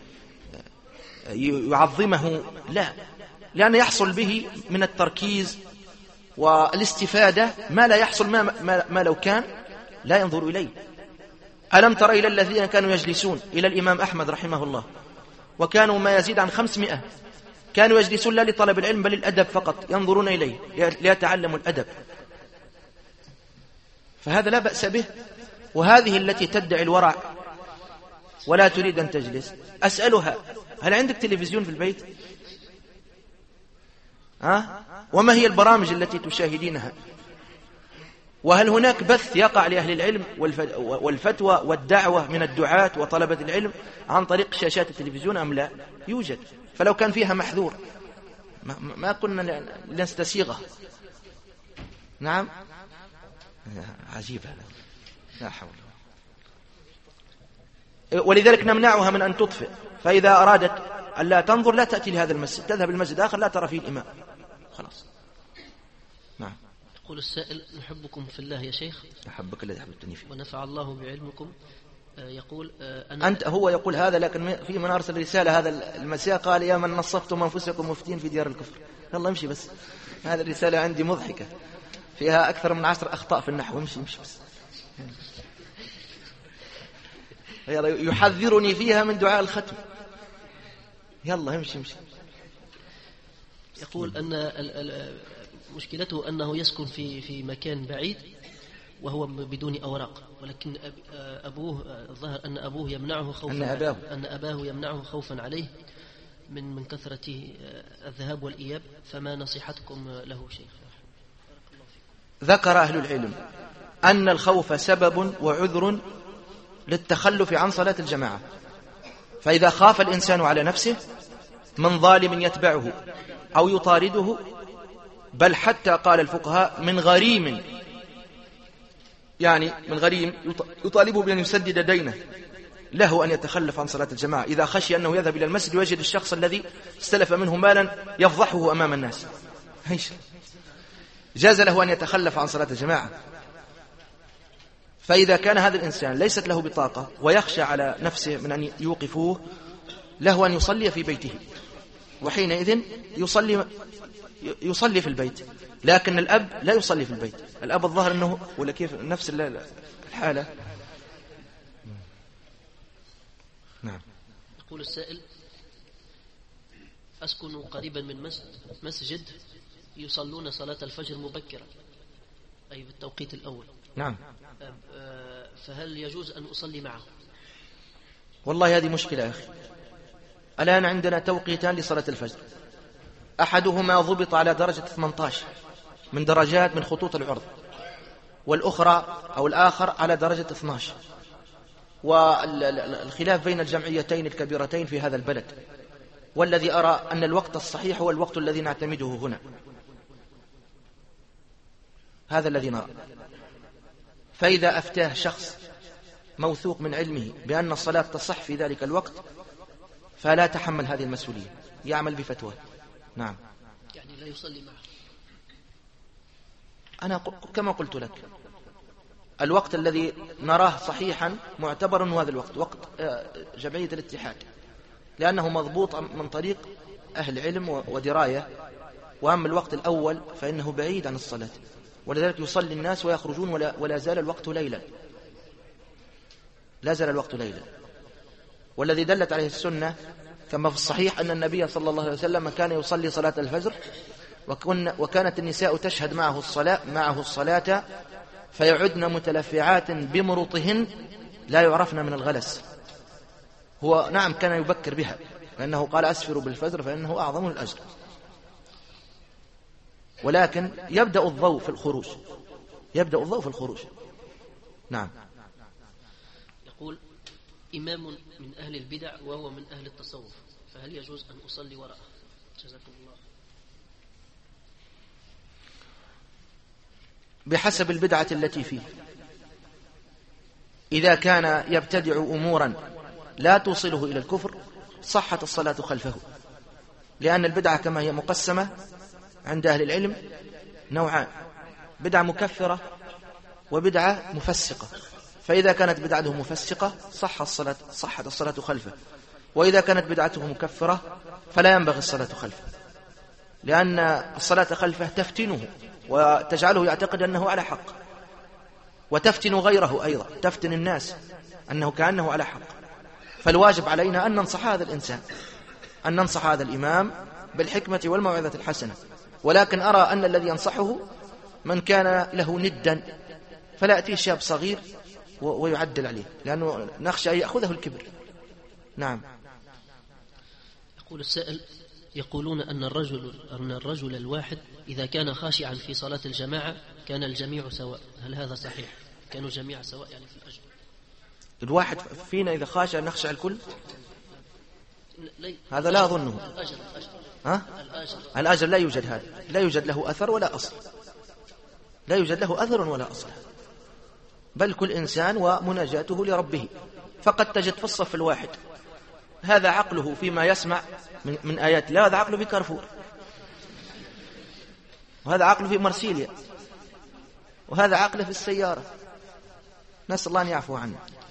يعظمه، لا، لأن يحصل به من التركيز والاستفادة ما لا يحصل ما لو كان لا ينظر إليه. ألم تر إلى الذين كانوا يجلسون إلى الإمام أحمد رحمه الله، وكانوا ما يزيد عن 500، كانوا يجلسون لا لطلب العلم بل الأدب فقط، ينظرون إليه ليتعلموا الأدب، فهذا لا بأس به. وهذه التي تدعي الورع ولا تريد أن تجلس، أسألها: هل عندك تلفزيون في البيت؟ وما هي البرامج التي تشاهدينها؟ وهل هناك بث يقع لأهل العلم والفتوى والدعوة من الدعاة وطلبة العلم عن طريق شاشات التلفزيون أم لا؟ يوجد. فلو كان فيها محذور ما كنا نستسيغه. نعم، عجيب هذا، لا حول. ولذلك نمنعها من أن تطفئ، فإذا أرادت أن لا تنظر لا تأتي لهذا المسجد، تذهب المسجد آخر لا ترى فيه الإمام، خلاص. نعم. يقول السائل: نحبكم في الله يا شيخ، أحبك الذي أحببتني فيه، ونفع الله بعلمكم. يقول هو يقول هذا، لكن في من أرسل رسالة هذا المساء قال يا من نصفتم أنفسكم مفتين في ديار الكفر. يلا امشي بس، هذه الرسالة عندي مضحكة فيها أكثر من 10 أخطاء في النحو. امشي بس، يحذرني فيها من دعاء الختم. يلا امشي. يقول أن مشكلته أنه يسكن في مكان بعيد وهو بدون أوراق، ولكن أبوه الظاهر أن أبوه يمنعه خوفا أن أباه يمنعه خوفا عليه من كثرة الذهاب والإياب، فما نصيحتكم له شيخ؟ ذكر أهل العلم أن الخوف سبب وعذر للتخلف عن صلاة الجماعة، فإذا خاف الإنسان على نفسه من ظالم يتبعه أو يطارده، بل حتى قال الفقهاء من غريم، يعني من غريم يطالبه بأن يسدد دينه، له أن يتخلف عن صلاة الجماعة إذا خشي أنه يذهب إلى المسجد ويجد الشخص الذي استلف منه مالا يفضحه أمام الناس، جاز له أن يتخلف عن صلاة الجماعة. فإذا كان هذا الإنسان ليست له بطاقة ويخشى على نفسه من أن يوقفوه، له أن يصلي في بيته، وحينئذ يصلي في البيت. لكن الأب لا يصلي في البيت، الأب الظاهر أنه ولا كيف نفس الحالة. نعم. يقول السائل: أسكن قريبا من مسجد يصلون صلاة الفجر مبكرا، أي بالتوقيت الأول. نعم. فهل يجوز أن أصلي معه؟ والله هذه مشكلة يا أخي. الآن عندنا توقيتان لصلاة الفجر، أحدهما ضبط على درجة 18 من درجات من خطوط العرض، والأخرى أو الآخر على درجة 12. والخلاف بين الجمعيتين الكبيرتين في هذا البلد، والذي أرى أن الوقت الصحيح هو الوقت الذي نعتمده هنا، هذا الذي نرى. فإذا أفتاه شخص موثوق من علمه بأن الصلاة تصح في ذلك الوقت فلا تحمل هذه المسؤولية، يعمل بفتوى. نعم. يعني لا يصلي معه. أنا كما قلت لك الوقت الذي نراه صحيحا معتبر هذا الوقت، وقت جمعية الاتحاد، لأنه مضبوط من طريق أهل علم ودراية. وأما الوقت الأول فإنه بعيد عن الصلاة، ولذلك يصلي الناس ويخرجون ولا زال الوقت ليلا، لا زال الوقت ليلا. والذي دلت عليه السنة كما في الصحيح أن النبي صلى الله عليه وسلم كان يصلي صلاة الفجر، وكانت النساء تشهد معه الصلاة فيعدن متلفعات بمرطهن لا يعرفن من الغلس. هو نعم كان يبكر بها، لأنه قال أسفروا بالفجر فإنه أعظم الأجر، ولكن يبدأ الضوء في الخروج. نعم. يقول: إمام من أهل البدع وهو من أهل التصوف، فهل يجوز أن أصلي وراءه؟ جزاكم الله. بحسب البدعة التي فيه. إذا كان يبتدع أمورا لا توصله إلى الكفر صحت الصلاة خلفه، لأن البدعة كما هي مقسمة عند أهل العلم نوعان: بدعة مكفرة وبدعة مفسقة. فإذا كانت بدعته مفسقة صحت الصلاة خلفه، وإذا كانت بدعته مكفرة فلا ينبغي الصلاة خلفه، لأن الصلاة خلفه تفتنه وتجعله يعتقد أنه على حق، وتفتن غيره أيضا، تفتن الناس أنه كأنه على حق. فالواجب علينا أن ننصح هذا الإنسان، أن ننصح هذا الإمام بالحكمة والموعظة الحسنة. ولكن أرى أن الذي ينصحه من كان له ندا، فلا يأتي شاب صغير ويعدل عليه، لأنه نخشى أن يأخذه الكبر. نعم. يقول السائل: يقولون أن الرجل الواحد إذا كان خاشعا في صلاة الجماعة كان الجميع سواء، هل هذا صحيح؟ كانوا الجميع سواء يعني في الأجر؟ الواحد فينا إذا خاشع نخشع الكل؟ هذا لا أظنه. الأجر لا يوجد، هذا لا يوجد له أثر ولا أصل، لا يوجد له أثر ولا أصل، بل كل إنسان ومناجاته لربه. فقد تجد في الصف الواحد هذا عقله فيما يسمع من آيات الله، هذا عقله في كارفور، وهذا عقله في مرسيليا، وهذا عقله في السيارة، نسأل الله أن يعفو عنه.